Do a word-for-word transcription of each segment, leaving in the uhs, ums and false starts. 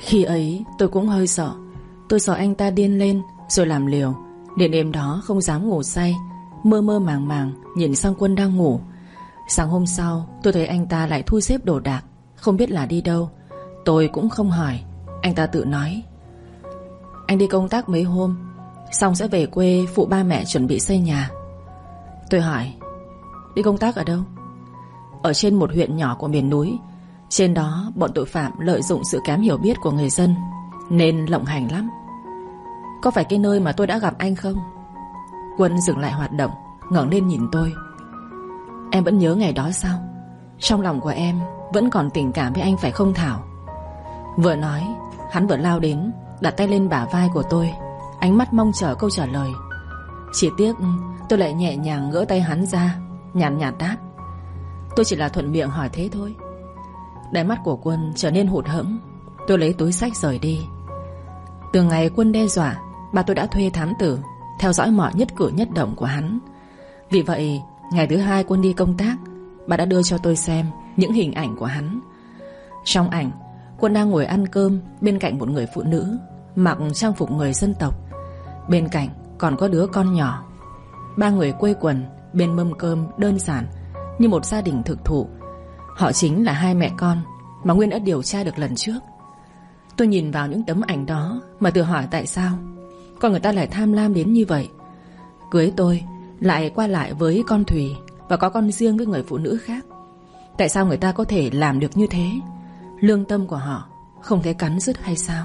Khi ấy tôi cũng hơi sợ. Tôi sợ anh ta điên lên rồi làm liều. Đến đêm đó không dám ngủ say, mơ mơ màng màng nhìn sang Quân đang ngủ. Sáng hôm sau tôi thấy anh ta lại thu xếp đồ đạc, không biết là đi đâu. Tôi cũng không hỏi. Anh ta tự nói: anh đi công tác mấy hôm, xong sẽ về quê phụ ba mẹ chuẩn bị xây nhà. Tôi hỏi: đi công tác ở đâu? Ở trên một huyện nhỏ của miền núi. Trên đó bọn tội phạm lợi dụng sự kém hiểu biết của người dân nên lộng hành lắm. Có phải cái nơi mà tôi đã gặp anh không? Quân dừng lại hoạt động, ngẩng lên nhìn tôi. Em vẫn nhớ ngày đó sao? Trong lòng của em vẫn còn tình cảm với anh phải không Thảo? Vừa nói, hắn vừa lao đến, đặt tay lên bả vai của tôi, ánh mắt mong chờ câu trả lời. Chỉ tiếc tôi lại nhẹ nhàng gỡ tay hắn ra, nhàn nhạt đáp: tôi chỉ là thuận miệng hỏi thế thôi. Đáy mắt của Quân trở nên hụt hẫng. Tôi lấy túi xách rời đi. Từ ngày Quân đe dọa, bà tôi đã thuê thám tử theo dõi mọi nhất cử nhất động của hắn. Vì vậy ngày thứ hai Quân đi công tác, bà đã đưa cho tôi xem những hình ảnh của hắn. Trong ảnh, Quân đang ngồi ăn cơm bên cạnh một người phụ nữ mặc trang phục người dân tộc. Bên cạnh còn có đứa con nhỏ. Ba người quây quần bên mâm cơm đơn giản như một gia đình thực thụ. Họ chính là hai mẹ con mà Nguyên đã điều tra được lần trước. Tôi nhìn vào những tấm ảnh đó mà tự hỏi tại sao con người ta lại tham lam đến như vậy. Cưới tôi lại qua lại với con Thùy và có con riêng với người phụ nữ khác. Tại sao người ta có thể làm được như thế? Lương tâm của họ không thể cắn rứt hay sao?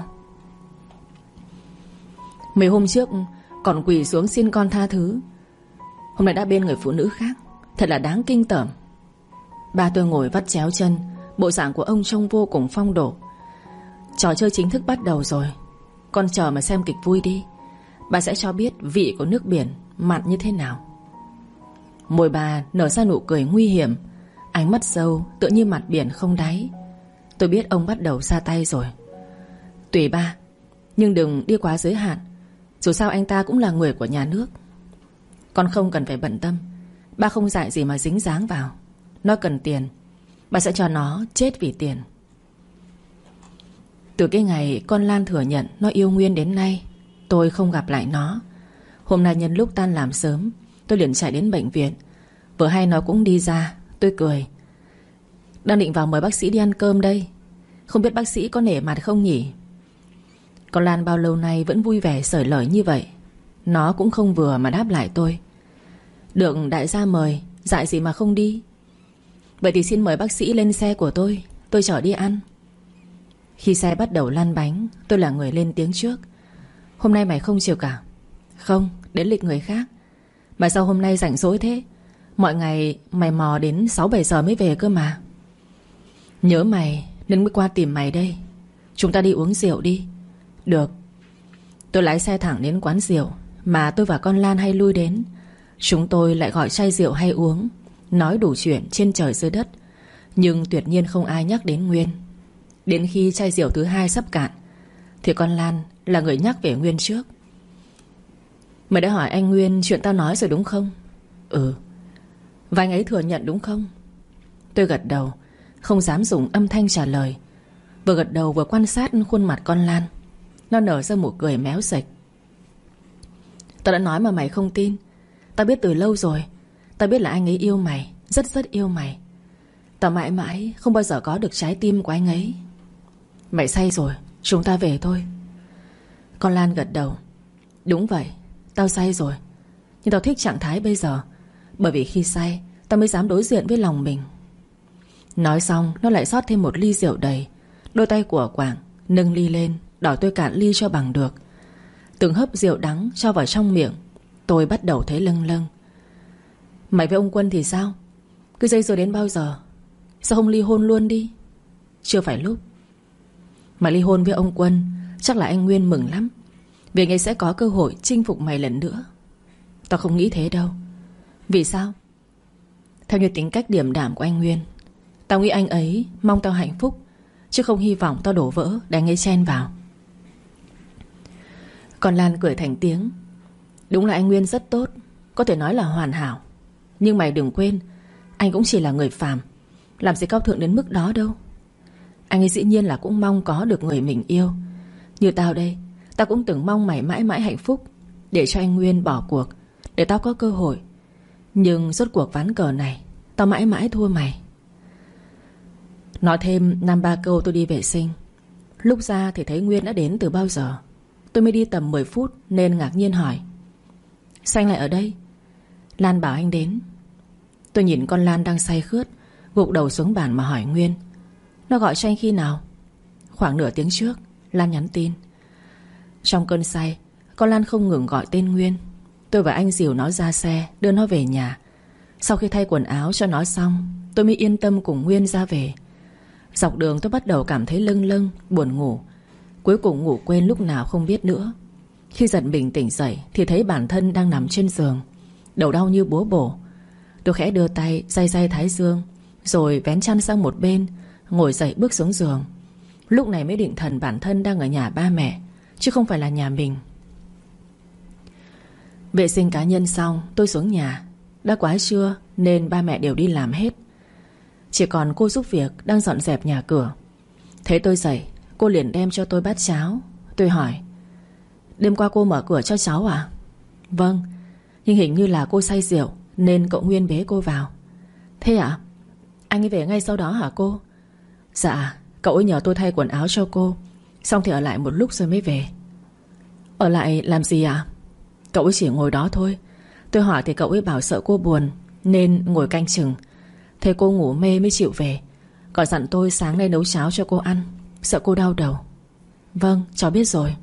Mấy hôm trước còn quỳ xuống xin con tha thứ, hôm nay đã bên người phụ nữ khác. Thật là đáng kinh tởm. Ba tôi ngồi vắt chéo chân, bộ dạng của ông trông vô cùng phong độ. Trò chơi chính thức bắt đầu rồi. Con chờ mà xem kịch vui đi. Bà sẽ cho biết vị của nước biển mặn như thế nào. Môi bà nở ra nụ cười nguy hiểm, ánh mắt sâu tựa như mặt biển không đáy. Tôi biết ông bắt đầu ra tay rồi. Tùy ba, nhưng đừng đi quá giới hạn. Dù sao anh ta cũng là người của nhà nước. Con không cần phải bận tâm. Ba không dạy gì mà dính dáng vào. Nó cần tiền, bà sẽ cho nó chết vì tiền. Từ cái ngày con Lan thừa nhận nó yêu Nguyên đến nay, tôi không gặp lại nó. Hôm nay nhân lúc tan làm sớm, tôi liền chạy đến bệnh viện. Vừa hay nó cũng đi ra. Tôi cười: đang định vào mời bác sĩ đi ăn cơm đây. Không biết bác sĩ có nể mặt không nhỉ? Con Lan bao lâu nay vẫn vui vẻ xởi lởi như vậy. Nó cũng không vừa mà đáp lại tôi: được đại gia mời, dại gì mà không đi. Vậy thì xin mời bác sĩ lên xe của tôi, tôi chở đi ăn. Khi xe bắt đầu lăn bánh, tôi là người lên tiếng trước: hôm nay mày không chiều cả? Không, đến lịch người khác. Mà sao hôm nay rảnh rỗi thế? Mọi ngày mày mò đến sáu bảy giờ mới về cơ mà. Nhớ mày nên mới qua tìm mày đây. Chúng ta đi uống rượu đi. Được. Tôi lái xe thẳng đến quán rượu mà tôi và con Lan hay lui đến. Chúng tôi lại gọi chai rượu hay uống, nói đủ chuyện trên trời dưới đất. Nhưng tuyệt nhiên không ai nhắc đến Nguyên. Đến khi chai rượu thứ hai sắp cạn thì con Lan là người nhắc về Nguyên trước. Mày đã hỏi anh Nguyên chuyện tao nói rồi đúng không? Ừ. Và anh ấy thừa nhận đúng không? Tôi gật đầu, không dám dùng âm thanh trả lời. Vừa gật đầu vừa quan sát khuôn mặt con Lan. Nó nở ra một cười méo sạch. Tao đã nói mà mày không tin. Tao biết từ lâu rồi. Tao biết là anh ấy yêu mày, rất rất yêu mày. Tao mãi mãi không bao giờ có được trái tim của anh ấy. Mày say rồi, chúng ta về thôi. Con Lan gật đầu. Đúng vậy, tao say rồi. Nhưng tao thích trạng thái bây giờ, bởi vì khi say tao mới dám đối diện với lòng mình. Nói xong nó lại rót thêm một ly rượu đầy. Đôi tay của Quảng nâng ly lên, đòi tôi cạn ly cho bằng được. Từng hớp rượu đắng cho vào trong miệng, tôi bắt đầu thấy lâng lâng. Mày với ông Quân thì sao? Cứ dây dưa đến bao giờ? Sao không ly hôn luôn đi? Chưa phải lúc. Mà ly hôn với ông Quân, chắc là anh Nguyên mừng lắm, vì anh ấy sẽ có cơ hội chinh phục mày lần nữa. Tao không nghĩ thế đâu. Vì sao? Theo như tính cách điềm đạm của anh Nguyên, tao nghĩ anh ấy mong tao hạnh phúc, chứ không hy vọng tao đổ vỡ để anh ấy chen vào. Còn Lan cười thành tiếng. Đúng là anh Nguyên rất tốt, có thể nói là hoàn hảo. Nhưng mày đừng quên, anh cũng chỉ là người phàm, làm gì cao thượng đến mức đó đâu. Anh ấy dĩ nhiên là cũng mong có được người mình yêu. Như tao đây, tao cũng từng mong mày mãi mãi hạnh phúc, để cho anh Nguyên bỏ cuộc, để tao có cơ hội. Nhưng rốt cuộc ván cờ này tao mãi mãi thua mày. Nói thêm năm ba câu tôi đi vệ sinh. Lúc ra thì thấy Nguyên đã đến từ bao giờ. Tôi mới đi tầm mười phút nên ngạc nhiên hỏi: sao anh lại ở đây? Lan bảo anh đến. Tôi nhìn con Lan đang say khướt, gục đầu xuống bàn mà hỏi Nguyên: nó gọi cho anh khi nào? Khoảng nửa tiếng trước, Lan nhắn tin. Trong cơn say, con Lan không ngừng gọi tên Nguyên. Tôi và anh dìu nó ra xe, đưa nó về nhà. Sau khi thay quần áo cho nó xong, tôi mới yên tâm cùng Nguyên ra về. Dọc đường tôi bắt đầu cảm thấy lâng lâng, buồn ngủ. Cuối cùng ngủ quên lúc nào không biết nữa. Khi giật mình tỉnh dậy thì thấy bản thân đang nằm trên giường, đầu đau như búa bổ. Tôi khẽ đưa tay day day thái dương, rồi vén chăn sang một bên, ngồi dậy bước xuống giường. Lúc này mới định thần bản thân đang ở nhà ba mẹ, chứ không phải là nhà mình. Vệ sinh cá nhân xong, tôi xuống nhà. Đã quá trưa nên ba mẹ đều đi làm hết. Chỉ còn cô giúp việc đang dọn dẹp nhà cửa. Thấy tôi dậy, cô liền đem cho tôi bát cháo. Tôi hỏi: đêm qua cô mở cửa cho cháu à? Vâng, nhưng hình như là cô say rượu nên cậu Nguyên bế cô vào. Thế ạ? Anh ấy về ngay sau đó hả cô? Dạ, cậu ấy nhờ tôi thay quần áo cho cô, xong thì ở lại một lúc rồi mới về. Ở lại làm gì ạ? Cậu ấy chỉ ngồi đó thôi. Tôi hỏi thì cậu ấy bảo sợ cô buồn nên ngồi canh chừng. Thấy cô ngủ mê mới chịu về. Còn dặn tôi sáng nay nấu cháo cho cô ăn, sợ cô đau đầu. Vâng, cháu biết rồi.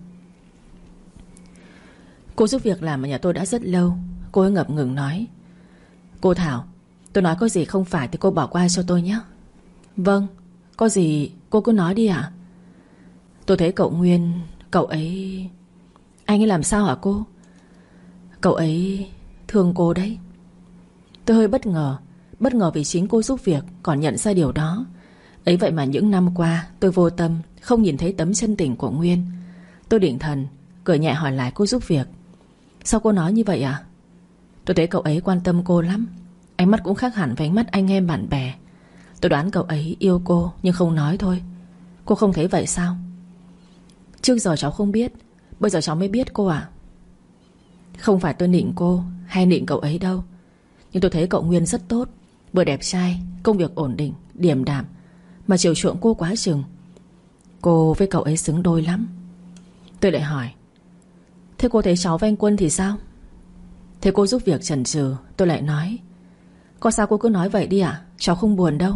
Cô giúp việc làm ở nhà tôi đã rất lâu. Cô ấy ngập ngừng nói: cô Thảo, tôi nói có gì không phải thì cô bỏ qua cho tôi nhé. Vâng, có gì cô cứ nói đi ạ. Tôi thấy cậu Nguyên, cậu ấy... Anh ấy làm sao hả cô? Cậu ấy thương cô đấy. Tôi hơi bất ngờ. Bất ngờ vì chính cô giúp việc còn nhận ra điều đó. Ấy vậy mà những năm qua tôi vô tâm, không nhìn thấy tấm chân tình của Nguyên. Tôi định thần, cười nhẹ hỏi lại cô giúp việc: sao cô nói như vậy à? Tôi thấy cậu ấy quan tâm cô lắm. Ánh mắt cũng khác hẳn với ánh mắt anh em bạn bè. Tôi đoán cậu ấy yêu cô nhưng không nói thôi. Cô không thấy vậy sao? Trước giờ cháu không biết, bây giờ cháu mới biết cô ạ. Không phải tôi nịnh cô hay nịnh cậu ấy đâu, nhưng tôi thấy cậu Nguyên rất tốt, vừa đẹp trai, công việc ổn định, điềm đạm, mà chiều chuộng cô quá chừng. Cô với cậu ấy xứng đôi lắm. Tôi lại hỏi: thế cô thấy cháu với anh Quân thì sao? Thế cô giúp việc chần chừ, tôi lại nói: có sao cô cứ nói vậy đi ạ, cháu không buồn đâu.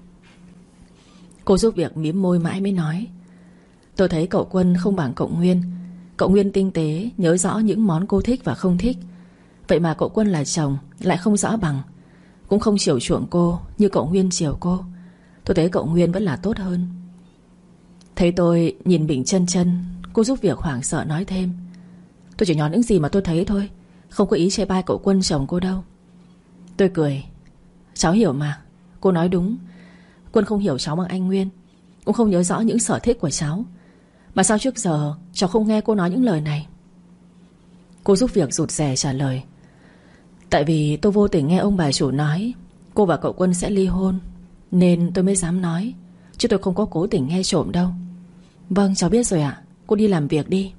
Cô giúp việc mím môi mãi mới nói: tôi thấy cậu Quân không bằng cậu Nguyên. Cậu Nguyên tinh tế, nhớ rõ những món cô thích và không thích. Vậy mà cậu Quân là chồng lại không rõ bằng, cũng không chiều chuộng cô như cậu Nguyên chiều cô. Tôi thấy cậu Nguyên vẫn là tốt hơn. Thấy tôi nhìn mình chân chân, cô giúp việc hoảng sợ nói thêm: tôi chỉ nói những gì mà tôi thấy thôi, không có ý chê bai cậu Quân chồng cô đâu. Tôi cười: cháu hiểu mà, cô nói đúng. Quân không hiểu cháu bằng anh Nguyên, cũng không nhớ rõ những sở thích của cháu. Mà sao trước giờ cháu không nghe cô nói những lời này? Cô giúp việc rụt rè trả lời: tại vì tôi vô tình nghe ông bà chủ nói cô và cậu Quân sẽ ly hôn, nên tôi mới dám nói, chứ tôi không có cố tình nghe trộm đâu. Vâng, cháu biết rồi ạ. Cô đi làm việc đi.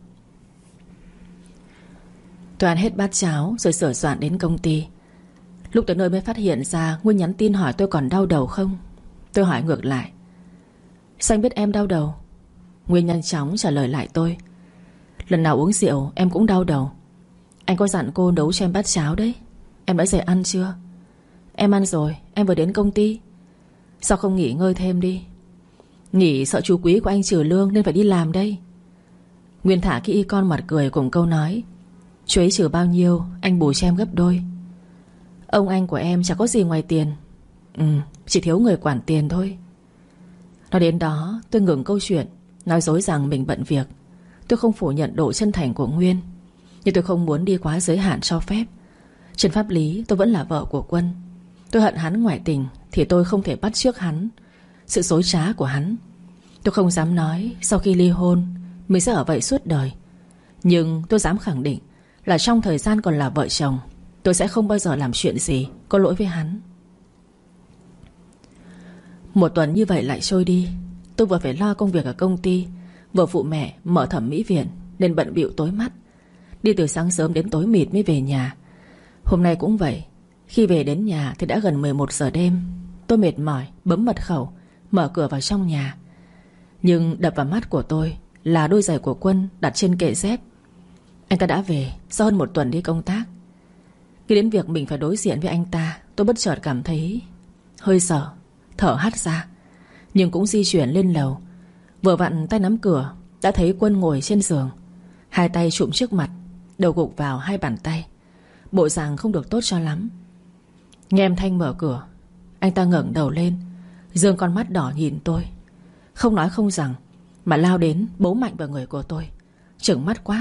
Tôi ăn hết bát cháo rồi sửa soạn đến công ty. Lúc tới nơi mới phát hiện ra Nguyên nhắn tin hỏi tôi còn đau đầu không. Tôi hỏi ngược lại: sao anh biết em đau đầu? Nguyên nhanh chóng trả lời lại tôi: lần nào uống rượu em cũng đau đầu. Anh có dặn cô nấu cho em bát cháo đấy. Em đã dậy ăn chưa? Em ăn rồi, em vừa đến công ty. Sao không nghỉ ngơi thêm đi? Nghỉ sợ chú quý của anh trừ lương nên phải đi làm đây. Nguyên thả cái y con mặt cười cùng câu nói: chú ấy trừ bao nhiêu anh bù cho em gấp đôi. Ông anh của em chẳng có gì ngoài tiền. Ừ, chỉ thiếu người quản tiền thôi. Nói đến đó tôi ngừng câu chuyện, nói dối rằng mình bận việc. Tôi không phủ nhận độ chân thành của Nguyên, nhưng tôi không muốn đi quá giới hạn cho phép. Trên pháp lý tôi vẫn là vợ của Quân. Tôi hận hắn ngoại tình thì tôi không thể bắt chước hắn, sự dối trá của hắn. Tôi không dám nói sau khi ly hôn mình sẽ ở vậy suốt đời, nhưng tôi dám khẳng định là trong thời gian còn là vợ chồng, tôi sẽ không bao giờ làm chuyện gì có lỗi với hắn. Một tuần như vậy lại trôi đi. Tôi vừa phải lo công việc ở công ty, vừa phụ mẹ mở thẩm mỹ viện, nên bận bịu tối mắt. Đi từ sáng sớm đến tối mịt mới về nhà. Hôm nay cũng vậy. Khi về đến nhà thì đã gần mười một giờ đêm. Tôi mệt mỏi bấm mật khẩu, mở cửa vào trong nhà. Nhưng đập vào mắt của tôi là đôi giày của Quân đặt trên kệ dép. Anh ta đã về sau hơn một tuần đi công tác. Khi đến việc mình phải đối diện với anh ta, tôi bất chợt cảm thấy hơi sợ, thở hắt ra. Nhưng cũng di chuyển lên lầu. Vừa vặn tay nắm cửa, đã thấy Quân ngồi trên giường, hai tay chụm trước mặt, đầu gục vào hai bàn tay, bộ dạng không được tốt cho lắm. Nghe âm thanh mở cửa, anh ta ngẩng đầu lên, giương con mắt đỏ nhìn tôi. Không nói không rằng mà lao đến bấu mạnh vào người của tôi, trừng mắt quát: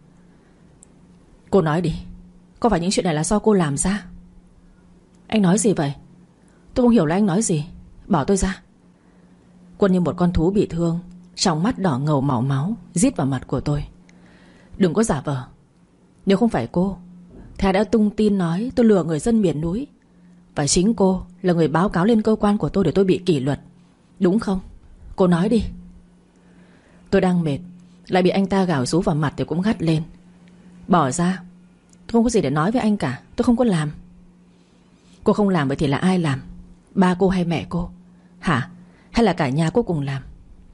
"Cô nói đi, có phải những chuyện này là do cô làm ra?" Anh nói gì vậy? Tôi không hiểu là anh nói gì. Bỏ tôi ra. Quân như một con thú bị thương, trong mắt đỏ ngầu màu máu, rít vào mặt của tôi: "Đừng có giả vờ. Nếu không phải cô, thì ai đã tung tin nói tôi lừa người dân miền núi? Và chính cô là người báo cáo lên cơ quan của tôi để tôi bị kỷ luật, đúng không? Cô nói đi." Tôi đang mệt, lại bị anh ta gào rú vào mặt thì cũng gắt lên: "Bỏ ra. Tôi không có gì để nói với anh cả. Tôi không có làm." "Cô không làm vậy thì là ai làm? Ba cô hay mẹ cô? Hả? Hay là cả nhà cô cùng làm?"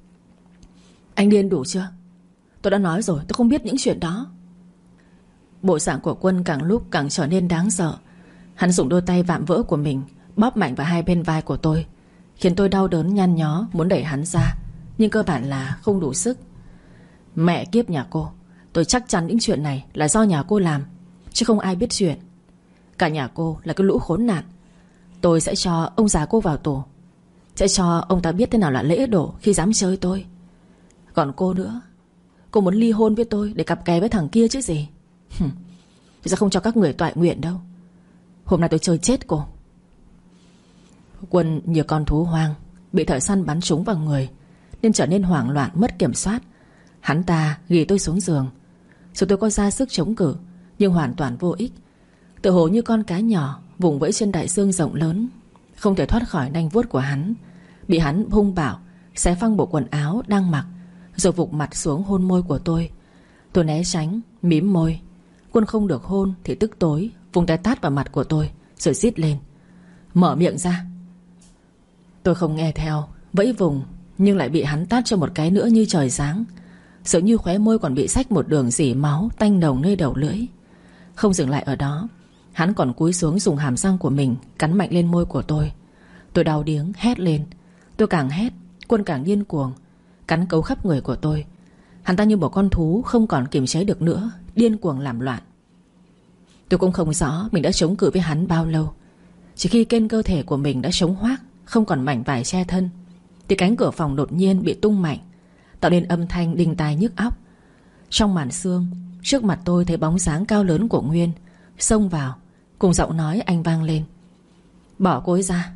"Anh điên đủ chưa? Tôi đã nói rồi, tôi không biết những chuyện đó." Bộ dạng của Quân càng lúc càng trở nên đáng sợ. Hắn dùng đôi tay vạm vỡ của mình bóp mạnh vào hai bên vai của tôi, khiến tôi đau đớn nhăn nhó muốn đẩy hắn ra, nhưng cơ bản là không đủ sức. Mẹ kiếp nhà cô, tôi chắc chắn những chuyện này là do nhà cô làm, chứ không ai biết chuyện. Cả nhà cô là cái lũ khốn nạn. Tôi sẽ cho ông già cô vào tù, sẽ cho ông ta biết thế nào là lễ độ khi dám chơi tôi. Còn cô nữa, cô muốn ly hôn với tôi để cặp kè với thằng kia chứ gì. Tôi sẽ không cho các người toại nguyện đâu. Hôm nay tôi chơi chết cô." Quân như con thú hoang bị thợ săn bắn trúng vào người, nên trở nên hoảng loạn mất kiểm soát. Hắn ta ghì tôi xuống giường. Dù tôi có ra sức chống cự, nhưng hoàn toàn vô ích. Tự hồ như con cá nhỏ vùng vẫy trên đại dương rộng lớn, không thể thoát khỏi nanh vuốt của hắn. Bị hắn hung bạo xé phăng bộ quần áo đang mặc, rồi vụt mặt xuống hôn môi của tôi. Tôi né tránh, mím môi. Quân không được hôn thì tức tối vùng tay tát vào mặt của tôi, rồi rít lên: "Mở miệng ra." Tôi không nghe theo, vẫy vùng, nhưng lại bị hắn tát cho một cái nữa như trời giáng. Dường như khóe môi còn bị xách một đường rỉ máu tanh nồng nơi đầu lưỡi. Không dừng lại ở đó, hắn còn cúi xuống dùng hàm răng của mình cắn mạnh lên môi của tôi. Tôi đau điếng hét lên. Tôi càng hét, Quân càng điên cuồng, cắn cấu khắp người của tôi. Hắn ta như một con thú không còn kiềm chế được nữa, điên cuồng làm loạn. Tôi cũng không rõ mình đã chống cự với hắn bao lâu. Chỉ khi trên cơ thể của mình đã trống hoác, không còn mảnh vải che thân, thì cánh cửa phòng đột nhiên bị tung mạnh, tạo nên âm thanh đinh tai nhức óc. Trong màn sương, trước mặt tôi thấy bóng dáng cao lớn của Nguyên xông vào, cùng giọng nói anh vang lên: "Bỏ cô ấy ra."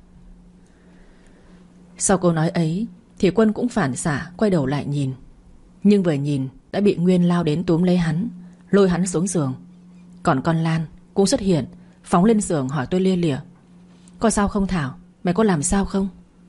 Sau câu nói ấy thì Quân cũng phản xạ quay đầu lại nhìn. Nhưng vừa nhìn đã bị Nguyên lao đến túm lấy hắn, lôi hắn xuống giường. Còn con Lan cũng xuất hiện, phóng lên giường hỏi tôi lia lịa: "Có sao không Thảo? Mày có làm sao không?"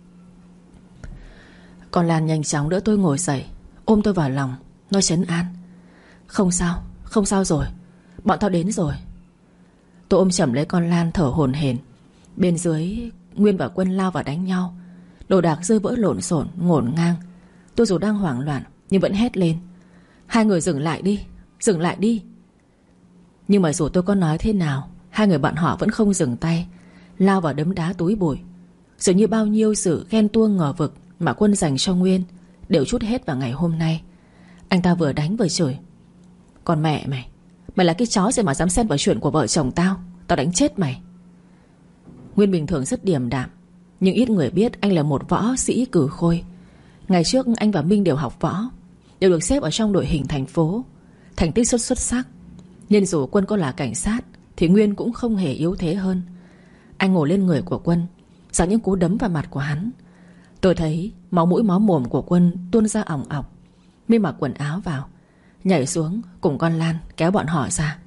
Con Lan nhanh chóng đỡ tôi ngồi dậy, ôm tôi vào lòng, nói trấn an: "Không sao, không sao rồi, bọn tao đến rồi." Tôi ôm chầm lấy con Lan thở hổn hển. Bên dưới, Nguyên và Quân lao vào đánh nhau. Đồ đạc rơi vỡ lộn xộn ngổn ngang. Tôi dù đang hoảng loạn nhưng vẫn hét lên: "Hai người dừng lại đi, dừng lại đi." Nhưng mà dù tôi có nói thế nào, hai người bọn họ vẫn không dừng tay, lao vào đấm đá túi bụi. Dường như bao nhiêu sự ghen tuông ngờ vực mà Quân dành cho Nguyên đều trút hết vào ngày hôm nay. Anh ta vừa đánh vừa chửi: "Còn mẹ mày, mày là cái chó gì mà dám xen vào chuyện của vợ chồng tao? Tao đánh chết mày." Nguyên bình thường rất điềm đạm, nhưng ít người biết anh là một võ sĩ cử khôi. Ngày trước anh và Minh đều học võ, đều được xếp ở trong đội hình thành phố, thành tích xuất xuất sắc. Nên dù Quân có là cảnh sát thì Nguyên cũng không hề yếu thế hơn. Anh ngồi lên người của Quân, giáng những cú đấm vào mặt của hắn. Tôi thấy máu mũi máu mồm của Quân tuôn ra ỏng ọc, mới mặc quần áo vào, nhảy xuống cùng con Lan kéo bọn họ ra.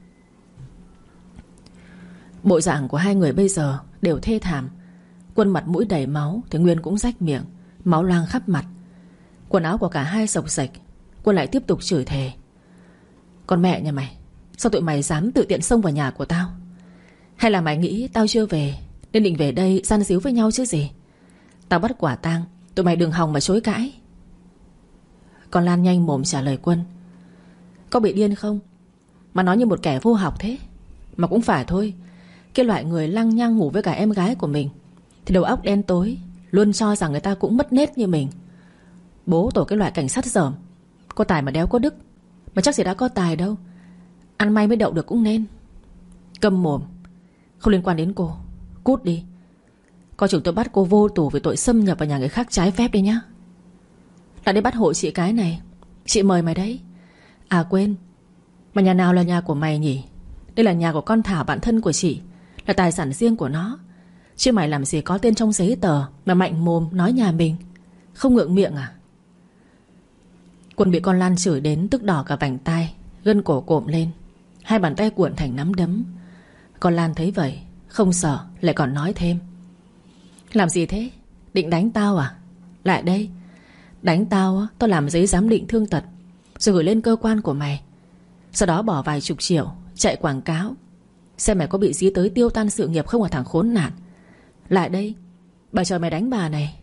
Bộ dạng của hai người bây giờ đều thê thảm. Quân mặt mũi đầy máu thì Nguyên cũng rách miệng, máu loang khắp mặt. Quần áo của cả hai xộc xệch. Quân lại tiếp tục chửi thề: Con mẹ nhà mày, sao tụi mày dám tự tiện xông vào nhà của tao? Hay là mày nghĩ tao chưa về nên định về đây gian díu với nhau chứ gì? Tao bắt quả tang, tụi mày đừng hòng mà chối cãi. Con Lan nhanh mồm trả lời Quân: Có bị điên không mà nói như một kẻ vô học thế? Mà cũng phải thôi, cái loại người lăng nhăng ngủ với cả em gái của mình thì đầu óc đen tối, luôn cho rằng người ta cũng mất nết như mình. Bố tổ cái loại cảnh sát dởm, có tài mà đéo có đức. Mà chắc gì đã có tài đâu, ăn may mới đậu được cũng nên. Câm mồm, không liên quan đến cô. Cút đi. Coi chừng tôi bắt cô vô tù vì tội xâm nhập vào nhà người khác trái phép đi nhá. Lại đi bắt hộ chị cái này. Chị mời mày đấy. À quên, mà nhà nào là nhà của mày nhỉ? Đây là nhà của con Thảo, bạn thân của chị, là tài sản riêng của nó. Chứ mày làm gì có tên trong giấy tờ mà mạnh mồm nói nhà mình. Không ngượng miệng à? Quân bị con Lan chửi đến tức đỏ cả vành tai, gân cổ cộm lên, hai bàn tay cuộn thành nắm đấm. Con Lan thấy vậy không sợ, lại còn nói thêm: Làm gì thế? Định đánh tao à? Lại đây. Đánh tao, tao làm giấy giám định thương tật rồi gửi lên cơ quan của mày. Sau đó bỏ vài chục triệu chạy quảng cáo, xem mày có bị dí tới tiêu tan sự nghiệp không hả thằng khốn nạn. Lại đây, bà chờ mày đánh bà này.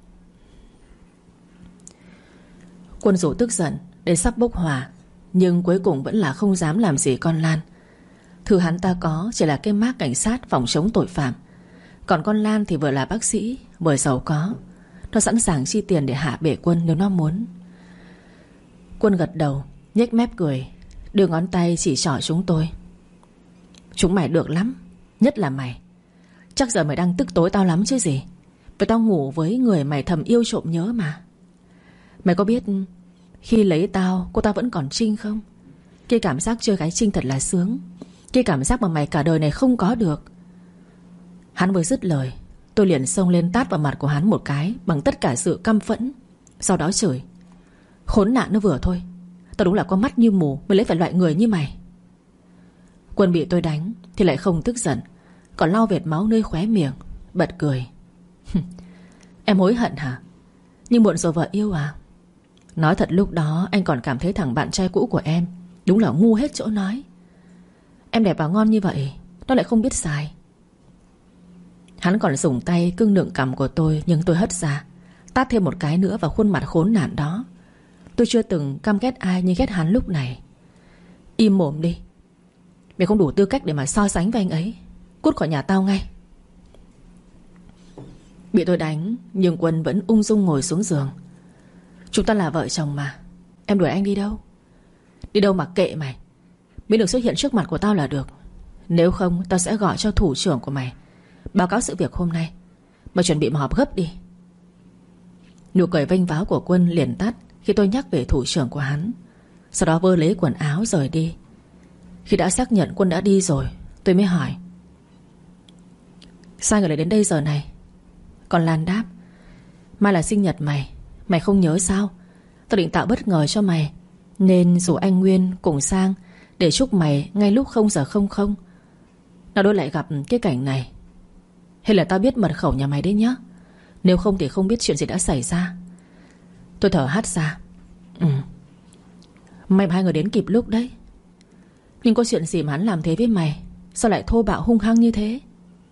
Quân dù tức giận đến sắp bốc hỏa, nhưng cuối cùng vẫn là không dám làm gì con Lan. Thứ hắn ta có chỉ là cái mác cảnh sát phòng chống tội phạm. Còn con Lan thì vừa là bác sĩ, vừa giàu có. Nó sẵn sàng chi tiền để hạ bệ Quân nếu nó muốn. Quân gật đầu, nhếch mép cười, đưa ngón tay chỉ trỏ chúng tôi: Chúng mày được lắm, nhất là mày. Chắc giờ mày đang tức tối tao lắm chứ gì. Vì tao ngủ với người mày thầm yêu trộm nhớ mà. Mày có biết khi lấy tao, cô ta vẫn còn Trinh không? Cái cảm giác chơi gái Trinh thật là sướng. Cái cảm giác mà mày cả đời này không có được. Hắn vừa dứt lời, tôi liền xông lên tát vào mặt của hắn một cái bằng tất cả sự căm phẫn. Sau đó chửi: Khốn nạn nó vừa thôi. Tao đúng là có mắt như mù mới lấy phải loại người như mày. Quân bị tôi đánh thì lại không tức giận, còn lau vệt máu nơi khóe miệng, bật cười: Em hối hận hả? Nhưng muộn rồi vợ yêu à? Nói thật lúc đó anh còn cảm thấy thằng bạn trai cũ của em đúng là ngu hết chỗ nói. Em đẹp và ngon như vậy, nó lại không biết xài. Hắn còn dùng tay cưng nựng cằm của tôi, nhưng tôi hất ra, tát thêm một cái nữa vào khuôn mặt khốn nạn đó. Tôi chưa từng căm ghét ai như ghét hắn lúc này. Im mồm đi. Mày không đủ tư cách để mà so sánh với anh ấy. Cút khỏi nhà tao ngay. Bị tôi đánh, nhưng Quân vẫn ung dung ngồi xuống giường. Chúng ta là vợ chồng mà. Em đuổi anh đi đâu? Đi đâu mặc kệ mày. Miễn được xuất hiện trước mặt của tao là được. Nếu không tao sẽ gọi cho thủ trưởng của mày, báo cáo sự việc hôm nay. Mày chuẩn bị mà họp gấp đi. Nụ cười vênh váo của Quân liền tắt khi tôi nhắc về thủ trưởng của hắn. Sau đó vơ lấy quần áo rời đi. Khi đã xác nhận Quân đã đi rồi, tôi mới hỏi: Sao người lại đến đây giờ này? Còn Lan đáp: Mai là sinh nhật mày, mày không nhớ sao? Tao định tạo bất ngờ cho mày, nên rủ anh Nguyên cùng sang để chúc mày ngay lúc không giờ không không. Nào đôi lại gặp cái cảnh này. Hay là tao biết mật khẩu nhà mày đấy nhá. Nếu không thì không biết chuyện gì đã xảy ra. Tôi thở hắt ra. Ừ, may mà hai người đến kịp lúc đấy. Nhưng có chuyện gì mà hắn làm thế với mày? Sao lại thô bạo hung hăng như thế?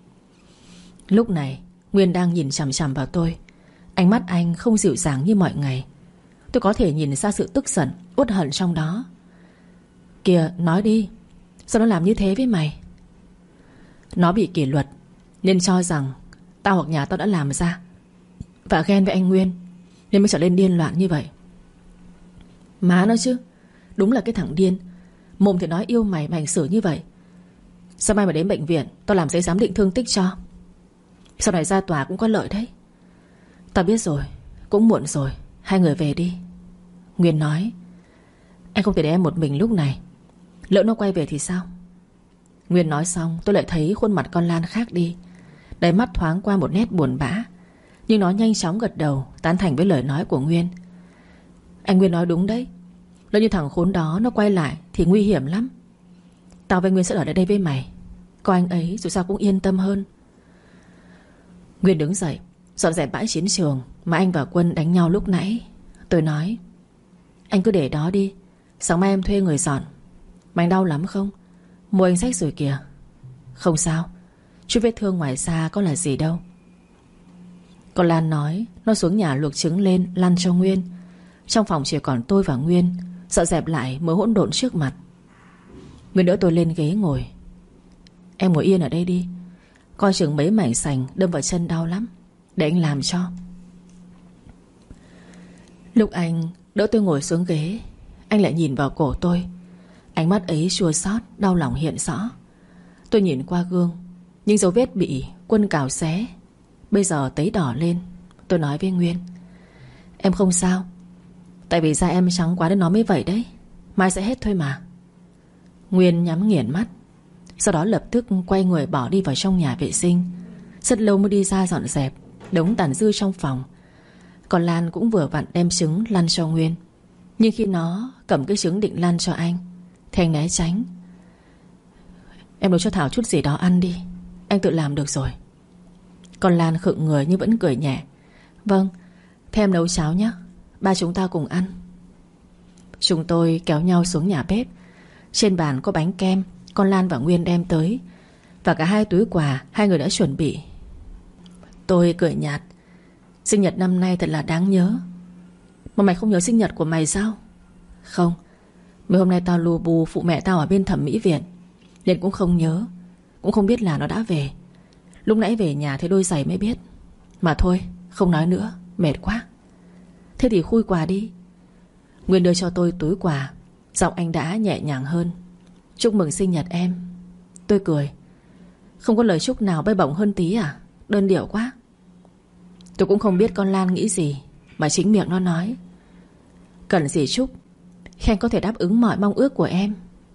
Lúc này Nguyên đang nhìn chằm chằm vào tôi. Ánh mắt anh không dịu dàng như mọi ngày. Tôi có thể nhìn ra sự tức giận, uất hận trong đó. Kìa, nói đi. Sao nó làm như thế với mày? Nó bị kỷ luật nên cho rằng tao hoặc nhà tao đã làm ra, và ghen với anh Nguyên nên mới trở lên điên loạn như vậy. Má nó chứ, đúng là cái thằng điên. Mồm thì nói yêu mày mà hành xử như vậy. Sao mai mà đến bệnh viện tao làm giấy giám định thương tích cho. Sau này ra tòa cũng có lợi đấy. Tao biết rồi, cũng muộn rồi, hai người về đi. Nguyên nói: Anh không thể để em một mình lúc này. Lỡ nó quay về thì sao? Nguyên nói xong tôi lại thấy khuôn mặt con Lan khác đi. Đáy mắt thoáng qua một nét buồn bã, nhưng nó nhanh chóng gật đầu tán thành với lời nói của Nguyên. Anh Nguyên nói đúng đấy. Lỡ như thằng khốn đó nó quay lại thì nguy hiểm lắm. Tao với Nguyên sẽ ở đây với mày. Coi anh ấy dù sao cũng yên tâm hơn. Nguyên đứng dậy dọn dẹp bãi chiến trường mà anh và Quân đánh nhau lúc nãy. Tôi nói: Anh cứ để đó đi, sáng mai em thuê người dọn. Mà anh đau lắm không? Môi anh rách rồi kìa. Không sao, chút vết thương ngoài da có là gì đâu. Con Lan nói nó xuống nhà luộc trứng lên lăn cho Nguyên. Trong phòng chỉ còn tôi và Nguyên, sợ dẹp lại mớ hỗn độn trước mặt. Nguyên đỡ tôi lên ghế ngồi. Em ngồi yên ở đây đi, coi chừng mấy mảnh sành đâm vào chân đau lắm. Để anh làm cho. Lúc anh đỡ tôi ngồi xuống ghế, anh lại nhìn vào cổ tôi. Ánh mắt ấy chua xót, đau lòng hiện rõ. Tôi nhìn qua gương, những dấu vết bị Quân cào xé bây giờ tấy đỏ lên. Tôi nói với Nguyên: Em không sao. Tại vì da em trắng quá nên nó mới vậy đấy. Mai sẽ hết thôi mà. Nguyên nhắm nghiền mắt, sau đó lập tức quay người bỏ đi vào trong nhà vệ sinh. Rất lâu mới đi ra dọn dẹp đống tàn dư trong phòng. Còn Lan cũng vừa vặn đem trứng lăn cho Nguyên. Nhưng khi nó cầm cái trứng định lăn cho anh thì anh né tránh. Em nấu cho Thảo chút gì đó ăn đi, anh tự làm được rồi. Còn Lan khựng người nhưng vẫn cười nhẹ. Vâng, thế em nấu cháo nhé, ba chúng ta cùng ăn. Chúng tôi kéo nhau xuống nhà bếp. Trên bàn có bánh kem con Lan và Nguyên đem tới, và cả hai túi quà hai người đã chuẩn bị. Tôi cười nhạt: Sinh nhật năm nay thật là đáng nhớ. Mà mày không nhớ sinh nhật của mày sao? Không, mấy hôm nay tao lu bu phụ mẹ tao ở bên thẩm mỹ viện nên cũng không nhớ. Cũng không biết là nó đã về. Lúc nãy về nhà thấy đôi giày mới biết. Mà thôi, không nói nữa, mệt quá. Thế thì khui quà đi. Nguyên đưa cho tôi túi quà. Giọng anh đã nhẹ nhàng hơn: Chúc mừng sinh nhật em. Tôi cười: Không có lời chúc nào bay bổng hơn tí à? Đơn điệu quá. Tôi cũng không biết con Lan nghĩ gì, mà chính miệng nó nói: Cần gì chúc, khi anh có thể đáp ứng mọi mong ước của em.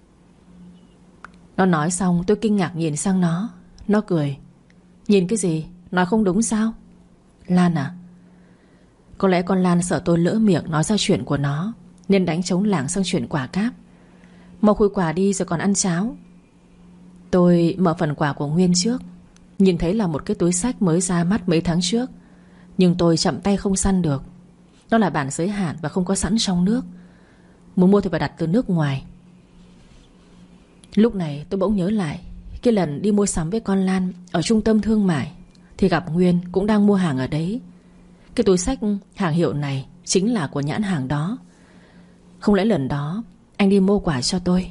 Nó nói xong tôi kinh ngạc nhìn sang nó. Nó cười: Nhìn cái gì? Nói không đúng sao? Lan à? Có lẽ con Lan sợ tôi lỡ miệng nói ra chuyện của nó nên đánh trống lảng sang chuyện quả cáp. Mau khui quà đi rồi còn ăn cháo. Tôi mở phần quà của Nguyên trước. Nhìn thấy là một cái túi xách mới ra mắt mấy tháng trước, nhưng tôi chậm tay không săn được. Nó là bản giới hạn và không có sẵn trong nước. Muốn mua thì phải đặt từ nước ngoài. Lúc này tôi bỗng nhớ lại cái lần đi mua sắm với con Lan ở trung tâm thương mại, thì gặp Nguyên cũng đang mua hàng ở đấy. Cái túi xách hàng hiệu này chính là của nhãn hàng đó. Không lẽ lần đó anh đi mua quà cho tôi?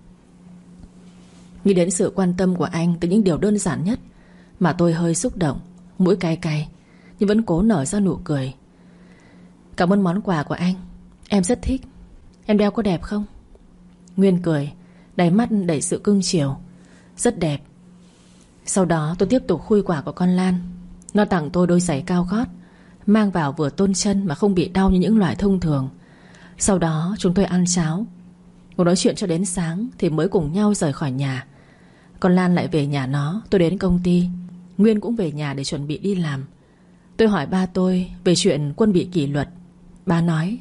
Nghĩ đến sự quan tâm của anh từ những điều đơn giản nhất mà tôi hơi xúc động, mũi cay cay, nhưng vẫn cố nở ra nụ cười. Cảm ơn món quà của anh, em rất thích. Em đeo có đẹp không? Nguyên cười, đáy mắt đầy sự cưng chiều. Rất đẹp. Sau đó tôi tiếp tục khui quà của con Lan. Nó tặng tôi đôi giày cao gót, mang vào vừa tôn chân mà không bị đau như những loại thông thường. Sau đó chúng tôi ăn cháo, ngồi nói chuyện cho đến sáng thì mới cùng nhau rời khỏi nhà. Con Lan lại về nhà nó, tôi đến công ty. Nguyên cũng về nhà để chuẩn bị đi làm. Tôi hỏi ba tôi về chuyện Quân bị kỷ luật. Ba nói: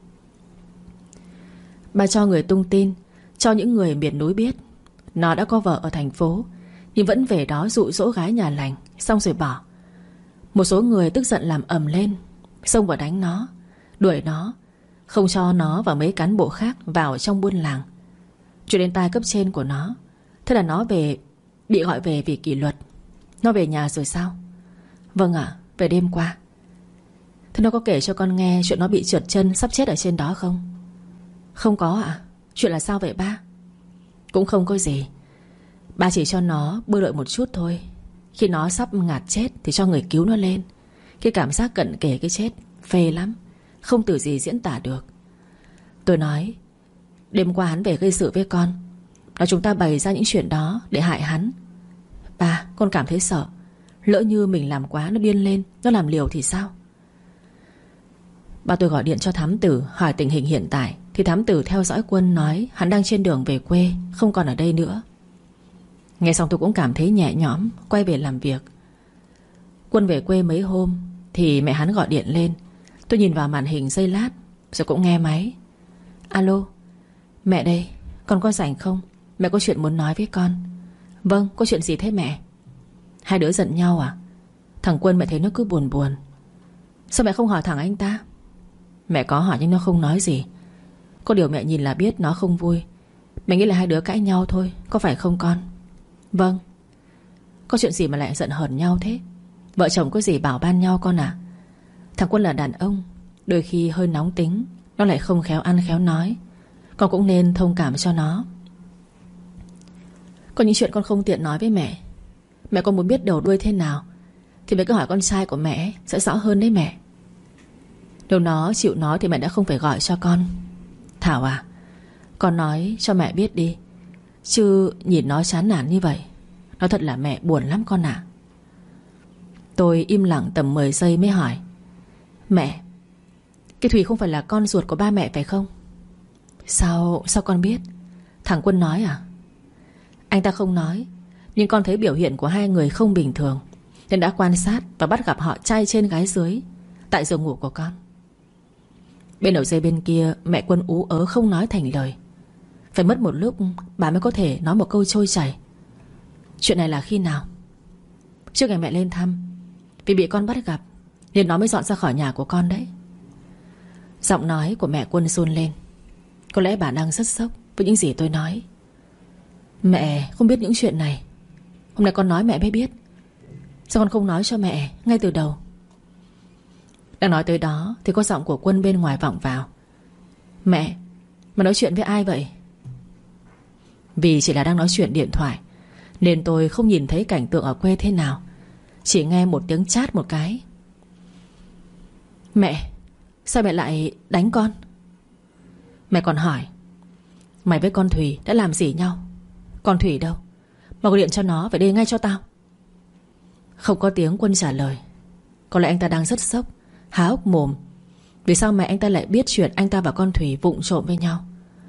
Ba cho người tung tin, cho những người miền núi biết nó đã có vợ ở thành phố, nhưng vẫn về đó dụ dỗ gái nhà lành, xong rồi bỏ. Một số người tức giận làm ầm lên, xông vào đánh nó, đuổi nó, không cho nó và mấy cán bộ khác vào trong buôn làng. Chuyện đến tai cấp trên của nó. Thế là nó về, bị gọi về vì kỷ luật. Nó về nhà rồi sao? Vâng ạ, về đêm qua. Thế nó có kể cho con nghe chuyện nó bị trượt chân sắp chết ở trên đó không? Không có ạ. Chuyện là sao vậy ba? Cũng không có gì. Ba chỉ cho nó bơi lội một chút thôi. Khi nó sắp ngạt chết thì cho người cứu nó lên. Cái cảm giác cận kề cái chết phê lắm, không từ gì diễn tả được. Tôi nói: Đêm qua hắn về gây sự với con, nói chúng ta bày ra những chuyện đó để hại hắn. Ba, con cảm thấy sợ. Lỡ như mình làm quá nó điên lên, nó làm liều thì sao? Ba tôi gọi điện cho thám tử hỏi tình hình hiện tại, thì thám tử theo dõi Quân nói hắn đang trên đường về quê, không còn ở đây nữa. Nghe xong tôi cũng cảm thấy nhẹ nhõm, quay về làm việc. Quân về quê mấy hôm thì mẹ hắn gọi điện lên. Tôi nhìn vào màn hình giây lát rồi cũng nghe máy. Alo, mẹ đây, con có rảnh không? Mẹ có chuyện muốn nói với con. Vâng, có chuyện gì thế mẹ? Hai đứa giận nhau à? Thằng Quân mẹ thấy nó cứ buồn buồn. Sao mẹ không hỏi thẳng anh ta? Mẹ có hỏi nhưng nó không nói gì. Có điều mẹ nhìn là biết nó không vui. Mẹ nghĩ là hai đứa cãi nhau thôi, có phải không con? Vâng. Có chuyện gì mà lại giận hờn nhau thế? Vợ chồng có gì bảo ban nhau con à? Thằng Quân là đàn ông, đôi khi hơi nóng tính. Nó lại không khéo ăn khéo nói. Con cũng nên thông cảm cho nó. Có những chuyện con không tiện nói với mẹ. Mẹ con muốn biết đầu đuôi thế nào thì mẹ cứ hỏi con trai của mẹ sẽ rõ hơn đấy mẹ. Nếu nó chịu nói thì mẹ đã không phải gọi cho con. Thảo à, con nói cho mẹ biết đi. Chứ nhìn nó chán nản như vậy, nói thật là mẹ buồn lắm con ạ. Tôi im lặng tầm mười giây mới hỏi: Mẹ, cái Thùy không phải là con ruột của ba mẹ phải không? Sao, sao con biết? Thằng Quân nói à? Anh ta không nói, nhưng con thấy biểu hiện của hai người không bình thường, nên đã quan sát và bắt gặp họ trai trên gái dưới tại giường ngủ của con. Bên đầu dây bên kia, mẹ Quân ú ớ không nói thành lời. Phải mất một lúc bà mới có thể nói một câu trôi chảy. Chuyện này là khi nào? Trước ngày mẹ lên thăm. Vì bị con bắt gặp nên nó mới dọn ra khỏi nhà của con đấy. Giọng nói của mẹ Quân run lên. Có lẽ bà đang rất sốc với những gì tôi nói. Mẹ không biết những chuyện này. Hôm nay con nói mẹ mới biết. Sao con không nói cho mẹ ngay từ đầu? Đang nói tới đó thì có giọng của Quân bên ngoài vọng vào: Mẹ, mà nói chuyện với ai vậy? Vì chỉ là đang nói chuyện điện thoại nên tôi không nhìn thấy cảnh tượng ở quê thế nào, chỉ nghe một tiếng chát một cái. Mẹ, sao mẹ lại đánh con? Mẹ còn hỏi: Mày với con Thùy đã làm gì nhau? Con Thùy đâu? Mà gọi điện cho nó phải đi ngay cho tao. Không có tiếng Quân trả lời. Có lẽ anh ta đang rất sốc, há hốc mồm. Vì sao mẹ anh ta lại biết chuyện anh ta và con Thùy vụng trộm với nhau?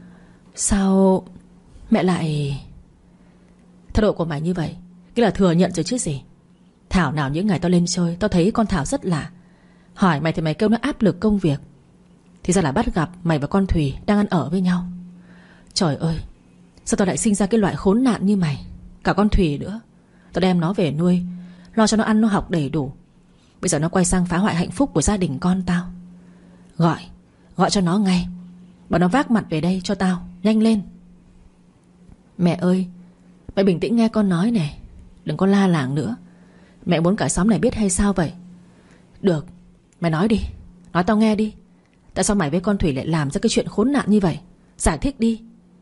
Sao mẹ lại... Thái độ của mày như vậy nghĩa là thừa nhận rồi chứ gì. Thảo nào những ngày tao lên chơi, tao thấy con Thảo rất lạ. Hỏi mày thì mày kêu nó áp lực công việc. Thì ra là bắt gặp mày và con Thùy đang ăn ở với nhau. Trời ơi, sao tao lại sinh ra cái loại khốn nạn như mày? Cả con Thùy nữa. Tao đem nó về nuôi, lo cho nó ăn nó học đầy đủ. Bây giờ nó quay sang phá hoại hạnh phúc của gia đình con tao. Gọi, gọi cho nó ngay. Bảo nó vác mặt về đây cho tao, nhanh lên. Mẹ ơi, mẹ bình tĩnh nghe con nói này. Đừng có la làng nữa. Mẹ muốn cả xóm này biết hay sao vậy? Được, mày nói đi. Nói tao nghe đi. Tại sao mày với con Thùy lại làm ra cái chuyện khốn nạn như vậy? Giải thích đi.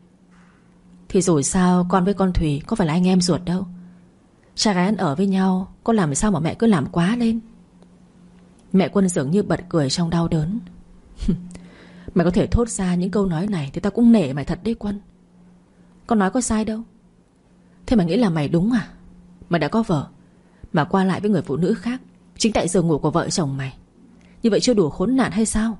Thì rồi sao con với con Thùy có phải là anh em ruột đâu. Cha gái ăn ở với nhau, có làm sao mà mẹ cứ làm quá lên. Mẹ Quân dường như bật cười trong đau đớn. Mày có thể thốt ra những câu nói này thì tao cũng nể mày thật đấy Quân. Con nói có sai đâu. Thế mày nghĩ là mày đúng à? Mày đã có vợ mà qua lại với người phụ nữ khác chính tại giường ngủ của vợ chồng mày. Như vậy chưa đủ khốn nạn hay sao?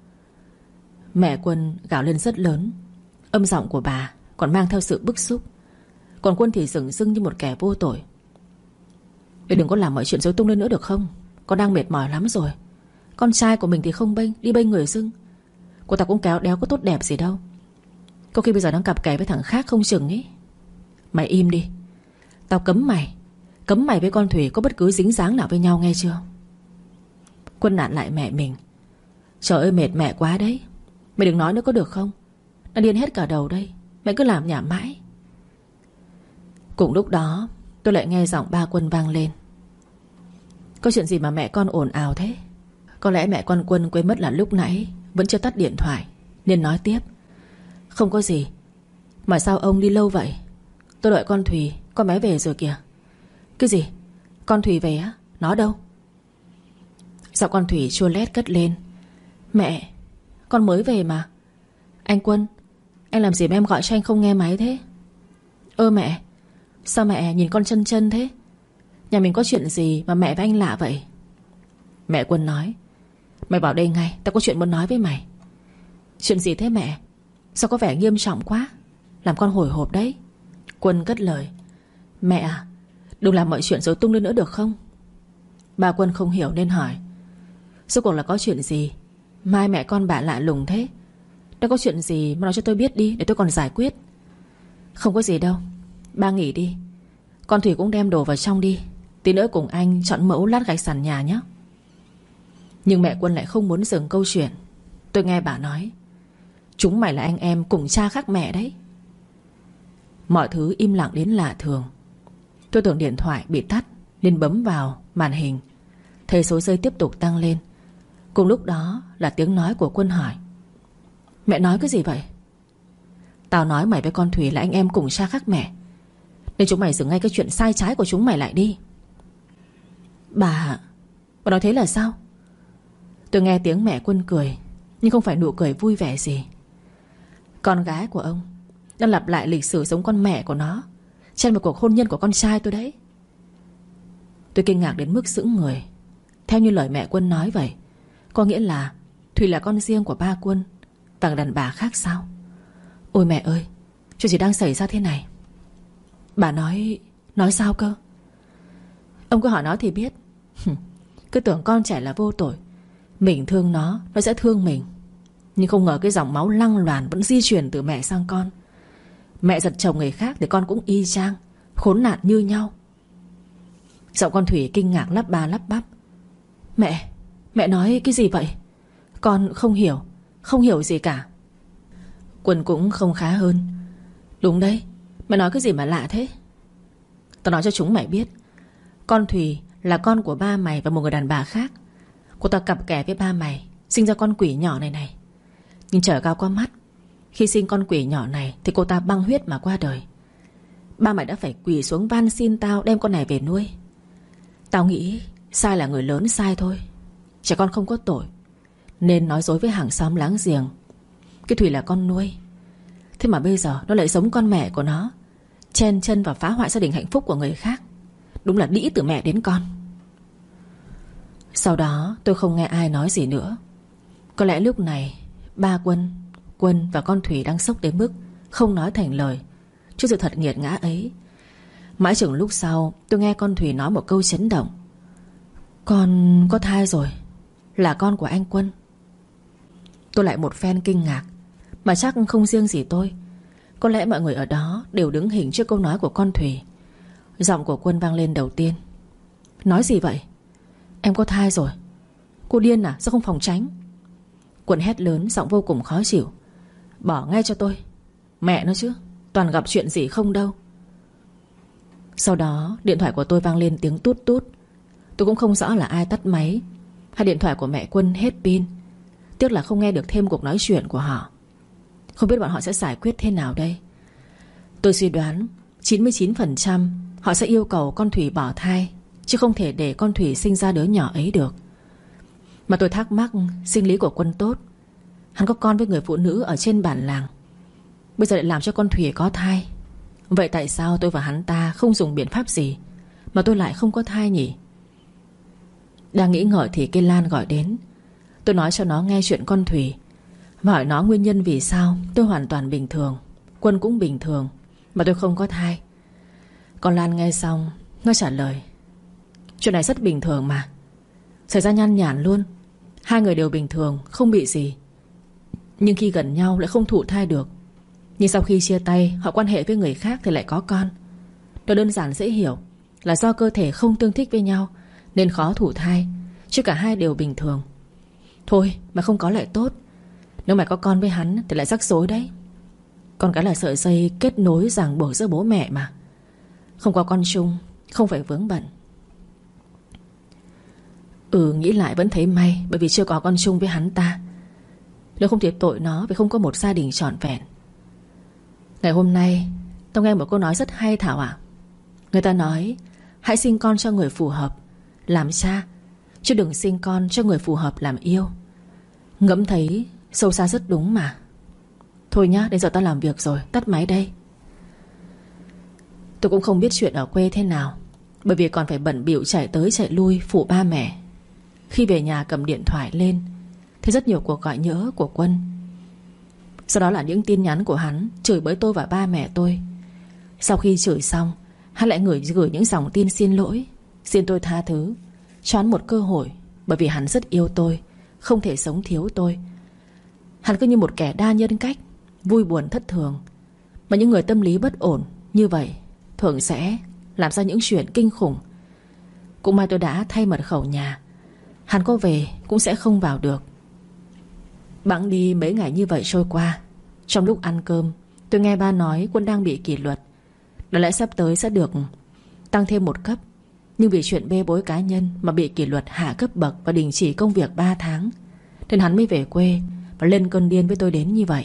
Mẹ Quân gào lên rất lớn. Âm giọng của bà còn mang theo sự bức xúc. Còn Quân thì dửng dưng như một kẻ vô tội. Để đừng có làm mọi chuyện rối tung lên nữa được không? Con đang mệt mỏi lắm rồi. Con trai của mình thì không bênh, đi bênh người dưng. Cô ta cũng kéo đéo có tốt đẹp gì đâu. Có khi bây giờ đang cặp kè với thằng khác không chừng ấy. Mày im đi. Tao cấm mày Cấm mày với con Thùy có bất cứ dính dáng nào với nhau nghe chưa? Quân nạt lại mẹ mình. Trời ơi mệt mẹ quá đấy. Mày đừng nói nữa có được không? Đang điên hết cả đầu đây. Mày cứ làm nhảm mãi. Cùng lúc đó tôi lại nghe giọng ba Quân vang lên. Có chuyện gì mà mẹ con ồn ào thế? Có lẽ mẹ con Quân quên mất là lúc nãy vẫn chưa tắt điện thoại nên nói tiếp. Không có gì. Mà sao ông đi lâu vậy? Tôi đợi con Thùy, con bé về rồi kìa. Cái gì? Con Thùy về á? Nó đâu? Giọng con Thùy chua lét cất lên. Mẹ, con mới về mà. Anh Quân, anh làm gì mà em gọi cho anh không nghe máy thế? Ơ mẹ, sao mẹ nhìn con chân chân thế? Nhà mình có chuyện gì mà mẹ với anh lạ vậy? Mẹ Quân nói. Mày vào đây ngay, tao có chuyện muốn nói với mày. Chuyện gì thế mẹ? Sao có vẻ nghiêm trọng quá, làm con hồi hộp đấy. Quân cất lời. Mẹ à, đừng làm mọi chuyện rối tung lên nữa được không? Bà Quân không hiểu nên hỏi. Rốt cuộc là có chuyện gì? Mai mẹ con bà lạ lùng thế. Đã có chuyện gì mà nói cho tôi biết đi, để tôi còn giải quyết. Không có gì đâu, ba nghỉ đi. Con Thủy cũng đem đồ vào trong đi. Tí nữa cùng anh chọn mẫu lát gạch sàn nhà nhé. Nhưng mẹ Quân lại không muốn dừng câu chuyện. Tôi nghe bà nói chúng mày là anh em cùng cha khác mẹ đấy. Mọi thứ im lặng đến lạ thường. Tôi tưởng điện thoại bị tắt nên bấm vào màn hình, thấy số giây tiếp tục tăng lên. Cùng lúc đó là tiếng nói của Quân hỏi: Mẹ nói cái gì vậy? Tao nói mày với con Thùy là anh em cùng cha khác mẹ, nên chúng mày dừng ngay cái chuyện sai trái của chúng mày lại đi. Bà Bà nói thế là sao? Tôi nghe tiếng mẹ Quân cười, nhưng không phải nụ cười vui vẻ gì. Con gái của ông đang lặp lại lịch sử giống con mẹ của nó chen vào cuộc hôn nhân của con trai tôi đấy. Tôi kinh ngạc đến mức sững người. Theo như lời mẹ Quân nói vậy, có nghĩa là Thùy là con riêng của ba Quân và đàn bà khác sao? Ôi mẹ ơi, chuyện gì đang xảy ra thế này? Bà nói Nói sao cơ? Ông cứ hỏi nó thì biết. Cứ tưởng con trẻ là vô tội, mình thương nó, nó sẽ thương mình. Nhưng không ngờ cái dòng máu lăng loàn vẫn di chuyển từ mẹ sang con. Mẹ giật chồng người khác thì con cũng y chang, khốn nạn như nhau. Giọng con Thủy kinh ngạc lắp ba lắp bắp: Mẹ, mẹ nói cái gì vậy? Con không hiểu, không hiểu gì cả. Quân cũng không khá hơn: Đúng đấy, mẹ nói cái gì mà lạ thế? Tao nói cho chúng mày biết, con Thùy là con của ba mày và một người đàn bà khác. Cô ta cặp kè với ba mày, sinh ra con quỷ nhỏ này này. Nhưng trời cao qua mắt, khi sinh con quỷ nhỏ này thì cô ta băng huyết mà qua đời. Ba mày đã phải quỳ xuống van xin tao đem con này về nuôi. Tao nghĩ sai là người lớn sai thôi, trẻ con không có tội, nên nói dối với hàng xóm láng giềng cái Thùy là con nuôi. Thế mà bây giờ nó lại giống con mẹ của nó, chen chân và phá hoại gia đình hạnh phúc của người khác. Đúng là đĩ từ mẹ đến con. Sau đó tôi không nghe ai nói gì nữa. Có lẽ lúc này ba Quân, Quân và con Thủy đang sốc đến mức không nói thành lời trước sự thật nghiệt ngã ấy. Mãi chừng lúc sau tôi nghe con Thủy nói một câu chấn động: Con có thai rồi, là con của anh Quân. Tôi lại một phen kinh ngạc. Mà chắc không riêng gì tôi, có lẽ mọi người ở đó đều đứng hình trước câu nói của con Thủy. Giọng của Quân vang lên đầu tiên: Nói gì vậy? Em có thai rồi? Cô điên à, sao không phòng tránh? Quân hét lớn, giọng vô cùng khó chịu: Bỏ ngay cho tôi. Mẹ nó chứ, toàn gặp chuyện gì không đâu. Sau đó điện thoại của tôi vang lên tiếng tút tút. Tôi cũng không rõ là ai tắt máy, hay điện thoại của mẹ Quân hết pin. Tiếc là không nghe được thêm cuộc nói chuyện của họ. Không biết bọn họ sẽ giải quyết thế nào đây. Tôi suy đoán chín mươi chín phần trăm họ sẽ yêu cầu con Thủy bỏ thai, chứ không thể để con Thủy sinh ra đứa nhỏ ấy được. Mà tôi thắc mắc sinh lý của Quân tốt. Hắn có con với người phụ nữ ở trên bản làng, bây giờ lại làm cho con Thủy có thai. Vậy tại sao tôi và hắn ta không dùng biện pháp gì mà tôi lại không có thai nhỉ? Đang nghĩ ngợi thì cây Lan gọi đến. Tôi nói cho nó nghe chuyện con Thủy và hỏi nó nguyên nhân vì sao tôi hoàn toàn bình thường, Quân cũng bình thường, mà tôi không có thai. Con Lan nghe xong, nó trả lời: Chuyện này rất bình thường mà, xảy ra nhan nhản luôn. Hai người đều bình thường, không bị gì, nhưng khi gần nhau lại không thụ thai được. Nhưng sau khi chia tay, họ quan hệ với người khác thì lại có con. Nó đơn giản dễ hiểu là do cơ thể không tương thích với nhau nên khó thụ thai, chứ cả hai đều bình thường. Thôi mà không có lại tốt, nếu mày có con với hắn thì lại rắc rối đấy. Con cái là sợi dây kết nối ràng buộc giữa bố mẹ mà. Không có con chung, không phải vướng bận. Ừ, nghĩ lại vẫn thấy may, bởi vì chưa có con chung với hắn ta. Nếu không thì tội nó vì không có một gia đình trọn vẹn. Ngày hôm nay tao nghe một câu nói rất hay Thảo ạ. Người ta nói hãy sinh con cho người phù hợp làm cha, chứ đừng sinh con cho người phù hợp làm yêu. Ngẫm thấy sâu xa rất đúng mà. Thôi nhá, đến giờ tao làm việc rồi, tắt máy đây. Tôi cũng không biết chuyện ở quê thế nào, bởi vì còn phải bận bịu chạy tới chạy lui phụ ba mẹ. Khi về nhà cầm điện thoại lên thấy rất nhiều cuộc gọi nhỡ của Quân. Sau đó là những tin nhắn của hắn chửi bới tôi và ba mẹ tôi. Sau khi chửi xong, hắn lại gửi, gửi những dòng tin xin lỗi, xin tôi tha thứ, cho hắn một cơ hội. Bởi vì hắn rất yêu tôi, không thể sống thiếu tôi. Hắn cứ như một kẻ đa nhân cách, vui buồn thất thường. Mà những người tâm lý bất ổn như vậy thường sẽ làm ra những chuyện kinh khủng. Cũng may tôi đã thay mật khẩu nhà, hắn có về cũng sẽ không vào được. Bẵng đi mấy ngày như vậy trôi qua. Trong lúc ăn cơm, tôi nghe ba nói Quân đang bị kỷ luật. Đáng lẽ sắp tới sẽ được tăng thêm một cấp, nhưng vì chuyện bê bối cá nhân mà bị kỷ luật hạ cấp bậc và đình chỉ công việc ba tháng, nên hắn mới về quê và lên cơn điên với tôi đến như vậy.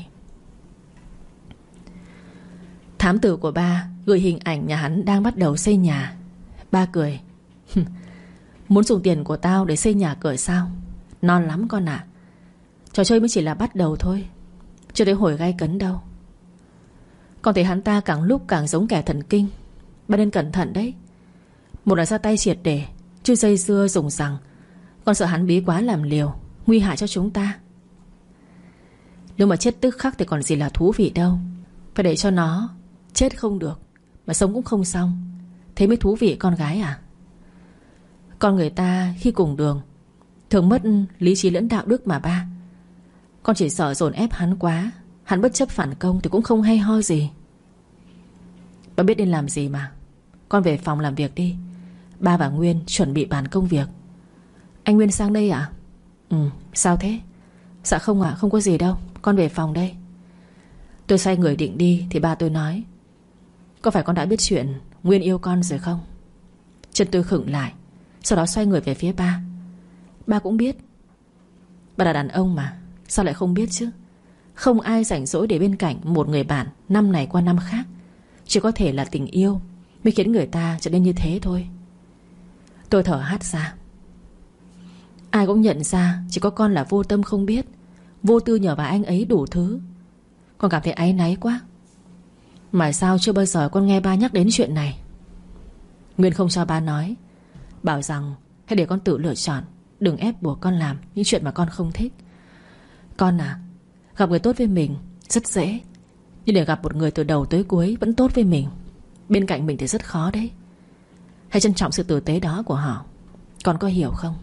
Thám tử của ba gửi hình ảnh nhà hắn đang bắt đầu xây nhà. Ba cười. Muốn dùng tiền của tao để xây nhà cửa sao? Non lắm con ạ. Trò chơi mới chỉ là bắt đầu thôi, chưa tới hồi gay cấn đâu. Con thấy hắn ta càng lúc càng giống kẻ thần kinh. Ba nên cẩn thận đấy. Một là ra tay triệt để, chứ dây dưa dùng rằng. Con sợ hắn bí quá làm liều, nguy hại cho chúng ta. Nếu mà chết tức khắc thì còn gì là thú vị đâu. Phải để cho nó chết không được mà sống cũng không xong, thế mới thú vị con gái à. Con người ta khi cùng đường thường mất lý trí lẫn đạo đức mà ba. Con chỉ sợ dồn ép hắn quá, hắn bất chấp phản công thì cũng không hay ho gì. Ba biết nên làm gì mà. Con về phòng làm việc đi. Ba và Nguyên chuẩn bị bàn công việc. Anh Nguyên sang đây à? Ừ, sao thế? Dạ không ạ, không có gì đâu, con về phòng đây. Tôi xoay người định đi thì ba tôi nói: có phải con đã biết chuyện Nguyên yêu con rồi không? Chân tôi khựng lại, sau đó xoay người về phía ba. Ba cũng biết. Ba là đàn ông mà, sao lại không biết chứ? Không ai rảnh rỗi để bên cạnh một người bạn năm này qua năm khác. Chỉ có thể là tình yêu mới khiến người ta trở nên như thế thôi. Tôi thở hắt ra. Ai cũng nhận ra chỉ có con là vô tâm không biết, vô tư nhờ vào anh ấy đủ thứ. Con cảm thấy áy náy quá. Mà sao chưa bao giờ con nghe ba nhắc đến chuyện này? Nguyên không cho ba nói, bảo rằng hãy để con tự lựa chọn, đừng ép buộc con làm những chuyện mà con không thích. Con à, gặp người tốt với mình rất dễ, nhưng để gặp một người từ đầu tới cuối vẫn tốt với mình, bên cạnh mình thì rất khó đấy. Hãy trân trọng sự tử tế đó của họ. Con có hiểu không?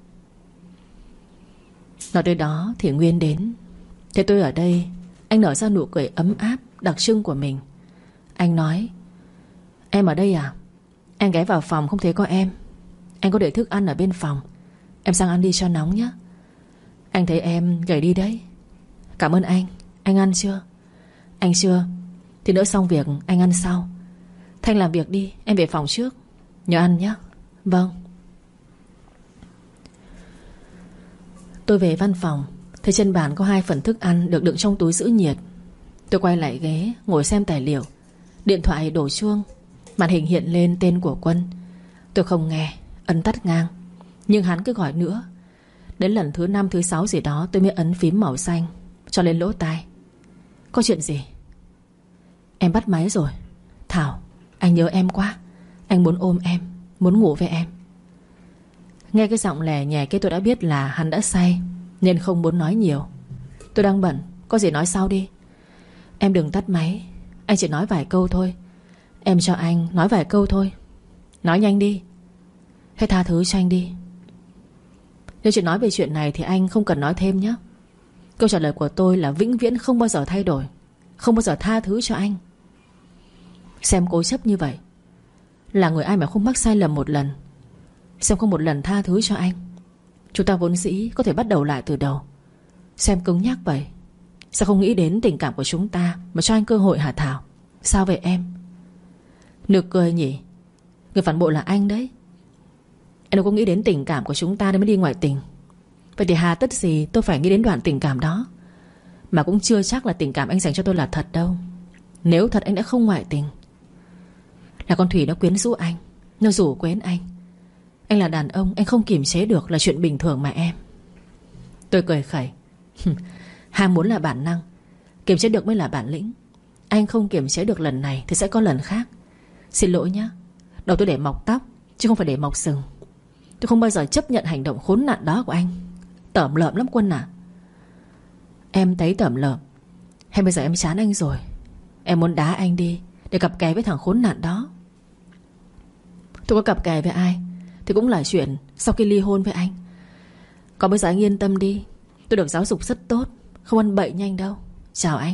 Nói tới đó thì Nguyên đến. Thế tôi ở đây, anh nở ra nụ cười ấm áp đặc trưng của mình. Anh nói: em ở đây à? Anh ghé vào phòng không thấy có em. Anh có để thức ăn ở bên phòng, em sang ăn đi cho nóng nhé. Anh thấy em gầy đi đấy. Cảm ơn anh. Anh ăn chưa? Anh chưa. Thì nữa xong việc anh ăn sau. Thanh làm việc đi, em về phòng trước. Nhớ ăn nhé. Vâng. Tôi về văn phòng, thấy trên bàn có hai phần thức ăn được đựng trong túi giữ nhiệt. Tôi quay lại ghế ngồi xem tài liệu. Điện thoại đổ chuông, màn hình hiện lên tên của Quân. Tôi không nghe, ấn tắt ngang, nhưng hắn cứ gọi nữa. Đến lần thứ năm thứ sáu gì đó tôi mới ấn phím màu xanh cho lên lỗ tai. Có chuyện gì? Em bắt máy rồi. Thảo, anh nhớ em quá. Anh muốn ôm em, muốn ngủ với em. Nghe cái giọng lè nhè kia tôi đã biết là hắn đã say, nên không muốn nói nhiều. Tôi đang bận, có gì nói sau đi. Em đừng tắt máy, anh chỉ nói vài câu thôi. Em cho anh nói vài câu thôi. Nói nhanh đi. Hãy tha thứ cho anh đi. Nếu chị nói về chuyện này thì anh không cần nói thêm nhé. Câu trả lời của tôi là vĩnh viễn không bao giờ thay đổi, không bao giờ tha thứ cho anh. Xem cố chấp như vậy. Là người ai mà không mắc sai lầm một lần, xem không một lần tha thứ cho anh. Chúng ta vốn dĩ có thể bắt đầu lại từ đầu. Xem cứng nhắc vậy. Sao không nghĩ đến tình cảm của chúng ta mà cho anh cơ hội hả Thảo? Sao vậy em? Nực cười nhỉ. Người phản bội là anh đấy. Em đâu có nghĩ đến tình cảm của chúng ta nên mới đi ngoại tình. Vậy thì hà tất gì tôi phải nghĩ đến đoạn tình cảm đó? Mà cũng chưa chắc là tình cảm anh dành cho tôi là thật đâu. Nếu thật anh đã không ngoại tình. Là con Thủy nó quyến rũ anh, nó rủ quến anh. Anh là đàn ông, anh không kiềm chế được là chuyện bình thường mà em. Tôi cười khẩy. Ham muốn là bản năng, kiềm chế được mới là bản lĩnh. Anh không kiềm chế được lần này thì sẽ có lần khác. Xin lỗi nhé. Đầu tôi để mọc tóc chứ không phải để mọc sừng. Tôi không bao giờ chấp nhận hành động khốn nạn đó của anh. Tởm lợm lắm Quân à. Em thấy tởm lợm hay bây giờ em chán anh rồi? Em muốn đá anh đi để cặp kè với thằng khốn nạn đó. Tôi có cặp kè với ai thì cũng là chuyện sau khi ly hôn với anh. Còn bây giờ anh yên tâm đi. Tôi được giáo dục rất tốt, không ăn bậy nhanh đâu. Chào anh.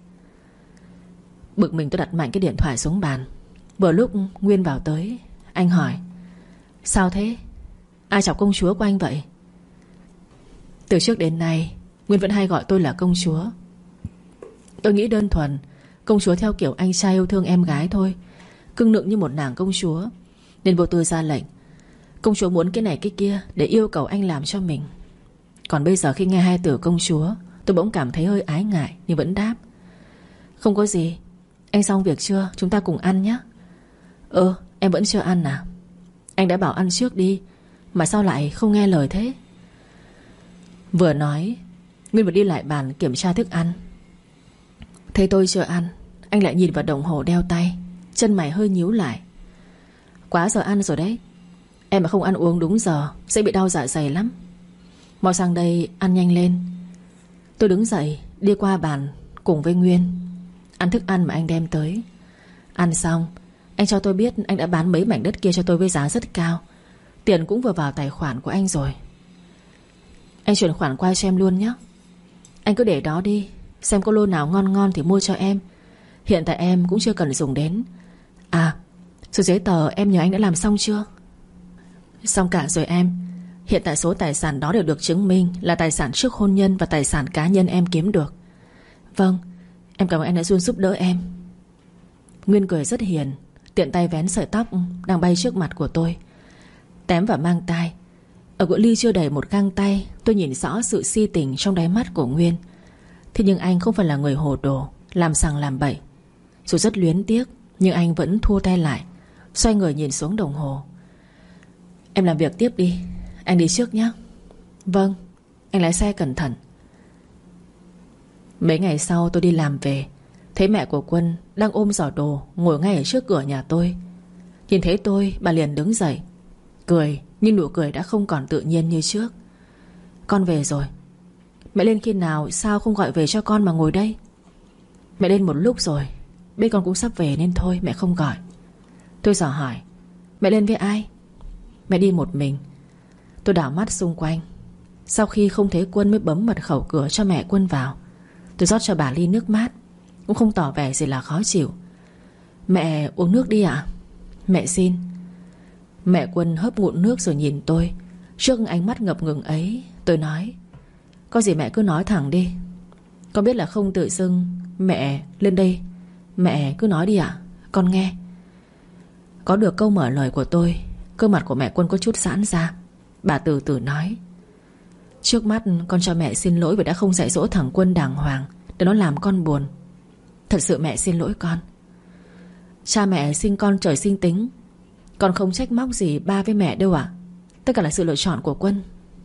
Bực mình tôi đặt mạnh cái điện thoại xuống bàn. Vừa lúc Nguyên vào tới, anh hỏi: sao thế? Ai chọc công chúa của anh vậy? Từ trước đến nay Nguyên vẫn hay gọi tôi là công chúa. Tôi nghĩ đơn thuần công chúa theo kiểu anh trai yêu thương em gái thôi, cưng nựng như một nàng công chúa, nên vô tư ra lệnh. Công chúa muốn cái này cái kia để yêu cầu anh làm cho mình. Còn bây giờ khi nghe hai từ công chúa, tôi bỗng cảm thấy hơi ái ngại, nhưng vẫn đáp: Không có gì. Anh xong việc chưa? Chúng ta cùng ăn nhé. Ừ, em vẫn chưa ăn à? Anh đã bảo ăn trước đi, mà sao lại không nghe lời thế? Vừa nói, Nguyên vừa đi lại bàn kiểm tra thức ăn. Thấy tôi chưa ăn, anh lại nhìn vào đồng hồ đeo tay, chân mày hơi nhíu lại. Quá giờ ăn rồi đấy. Em mà không ăn uống đúng giờ sẽ bị đau dạ dày lắm. Mau sang đây ăn nhanh lên. Tôi đứng dậy đi qua bàn cùng với Nguyên, ăn thức ăn mà anh đem tới. Ăn xong, anh cho tôi biết anh đã bán mấy mảnh đất kia cho tôi với giá rất cao. Tiền cũng vừa vào tài khoản của anh rồi. Anh chuyển khoản qua cho em luôn nhé. Anh cứ để đó đi, xem có lô nào ngon ngon thì mua cho em. Hiện tại em cũng chưa cần dùng đến. À, số giấy tờ em nhờ anh đã làm xong chưa? Xong cả rồi em. Hiện tại số tài sản đó đều được chứng minh là tài sản trước hôn nhân và tài sản cá nhân em kiếm được. Vâng, em cảm ơn anh đã luôn giúp đỡ em. Nguyên cười rất hiền, tiện tay vén sợi tóc đang bay trước mặt của tôi, tém vào mang tai. Ở cự ly chưa đầy một găng tay, tôi nhìn rõ sự si tình trong đáy mắt của Nguyên. Thế nhưng anh không phải là người hồ đồ, làm sằng làm bậy. Dù rất luyến tiếc, nhưng anh vẫn thua tay lại, xoay người nhìn xuống đồng hồ. Em làm việc tiếp đi, anh đi trước nhé. Vâng, anh lái xe cẩn thận. Mấy ngày sau tôi đi làm về, thấy mẹ của Quân đang ôm giỏ đồ ngồi ngay ở trước cửa nhà tôi. Nhìn thấy tôi, bà liền đứng dậy, cười, nhưng nụ cười đã không còn tự nhiên như trước. Con về rồi. Mẹ lên khi nào, sao không gọi về cho con mà ngồi đây? Mẹ lên một lúc rồi, biết con cũng sắp về nên thôi mẹ không gọi. Tôi dò hỏi: Mẹ lên với ai? Mẹ đi một mình. Tôi đảo mắt xung quanh. Sau khi không thấy Quân mới bấm mật khẩu cửa cho mẹ Quân vào. Tôi rót cho bà ly nước mát, cũng không tỏ vẻ gì là khó chịu. Mẹ uống nước đi ạ. Mẹ xin. Mẹ Quân hớp ngụm nước rồi nhìn tôi. Trước ánh mắt ngập ngừng ấy, tôi nói: Có gì mẹ cứ nói thẳng đi. Con biết là không tự dưng. Mẹ lên đây, mẹ cứ nói đi ạ, con nghe. Có được câu mở lời của tôi, cơ mặt của mẹ Quân có chút giãn ra. Bà từ từ nói: Trước mắt con cho mẹ xin lỗi vì đã không dạy dỗ thằng Quân đàng hoàng, để nó làm con buồn. Thật sự mẹ xin lỗi con. Cha mẹ sinh con trời sinh tính, con không trách móc gì ba với mẹ đâu ạ. Tất cả là sự lựa chọn của Quân.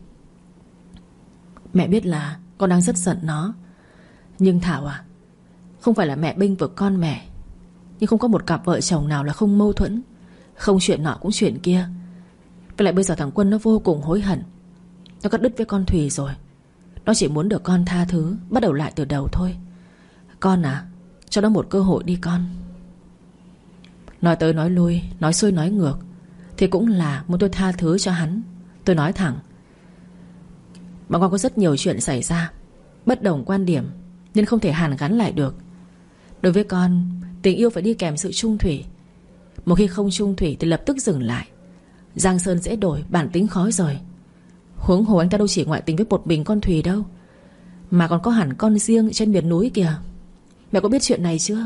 Mẹ biết là con đang rất giận nó, nhưng Thảo à, không phải là mẹ bênh vực con mẹ, nhưng không có một cặp vợ chồng nào là không mâu thuẫn, không chuyện nọ cũng chuyện kia. Với lại bây giờ thằng Quân nó vô cùng hối hận. Nó cắt đứt với con Thùy rồi. Nó chỉ muốn được con tha thứ, bắt đầu lại từ đầu thôi. Con à, cho nó một cơ hội đi con. Nói tới nói lui, nói xuôi nói ngược, thì cũng là muốn tôi tha thứ cho hắn. Tôi nói thẳng: Bọn con có rất nhiều chuyện xảy ra, bất đồng quan điểm, nên không thể hàn gắn lại được. Đối với con, tình yêu phải đi kèm sự chung thủy. Một khi không chung thủy thì lập tức dừng lại. Giang sơn dễ đổi, bản tính khó rời. Huống hồ anh ta đâu chỉ ngoại tình với một mình con Thùy đâu, mà còn có hẳn con riêng trên miền núi kìa. Mẹ có biết chuyện này chưa?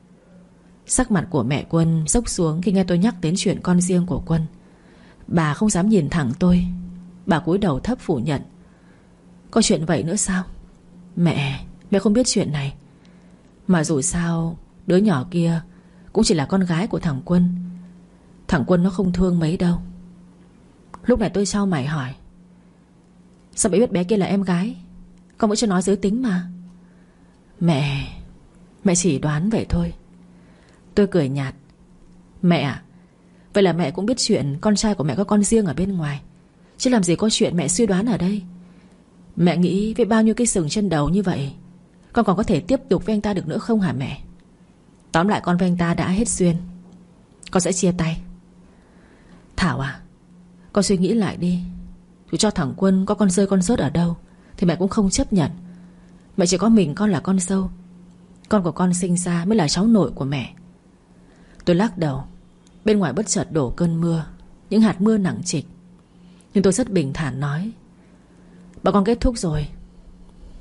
Sắc mặt của mẹ Quân dốc xuống khi nghe tôi nhắc đến chuyện con riêng của Quân. Bà không dám nhìn thẳng tôi. Bà cúi đầu thấp phủ nhận: Có chuyện vậy nữa sao? Mẹ, mẹ không biết chuyện này. Mà dù sao đứa nhỏ kia cũng chỉ là con gái của thằng Quân. Thằng Quân nó không thương mấy đâu. Lúc này tôi chau mày hỏi: Sao mẹ biết bé kia là em gái? Con vẫn chưa nói giới tính mà. Mẹ Mẹ chỉ đoán vậy thôi. Tôi cười nhạt: Mẹ à, vậy là mẹ cũng biết chuyện con trai của mẹ có con riêng ở bên ngoài, chứ làm gì có chuyện mẹ suy đoán ở đây. Mẹ nghĩ với bao nhiêu cái sừng trên đầu như vậy, con còn có thể tiếp tục với anh ta được nữa không hả mẹ? Tóm lại con với anh ta đã hết duyên, con sẽ chia tay. Thảo à, con suy nghĩ lại đi. Dù cho thằng Quân có con rơi con rớt ở đâu thì mẹ cũng không chấp nhận. Mẹ chỉ có mình con là con dâu. Con của con sinh ra mới là cháu nội của mẹ. Tôi lắc đầu. Bên ngoài bất chợt đổ cơn mưa, những hạt mưa nặng trịch. Nhưng tôi rất bình thản nói: Bọn con kết thúc rồi.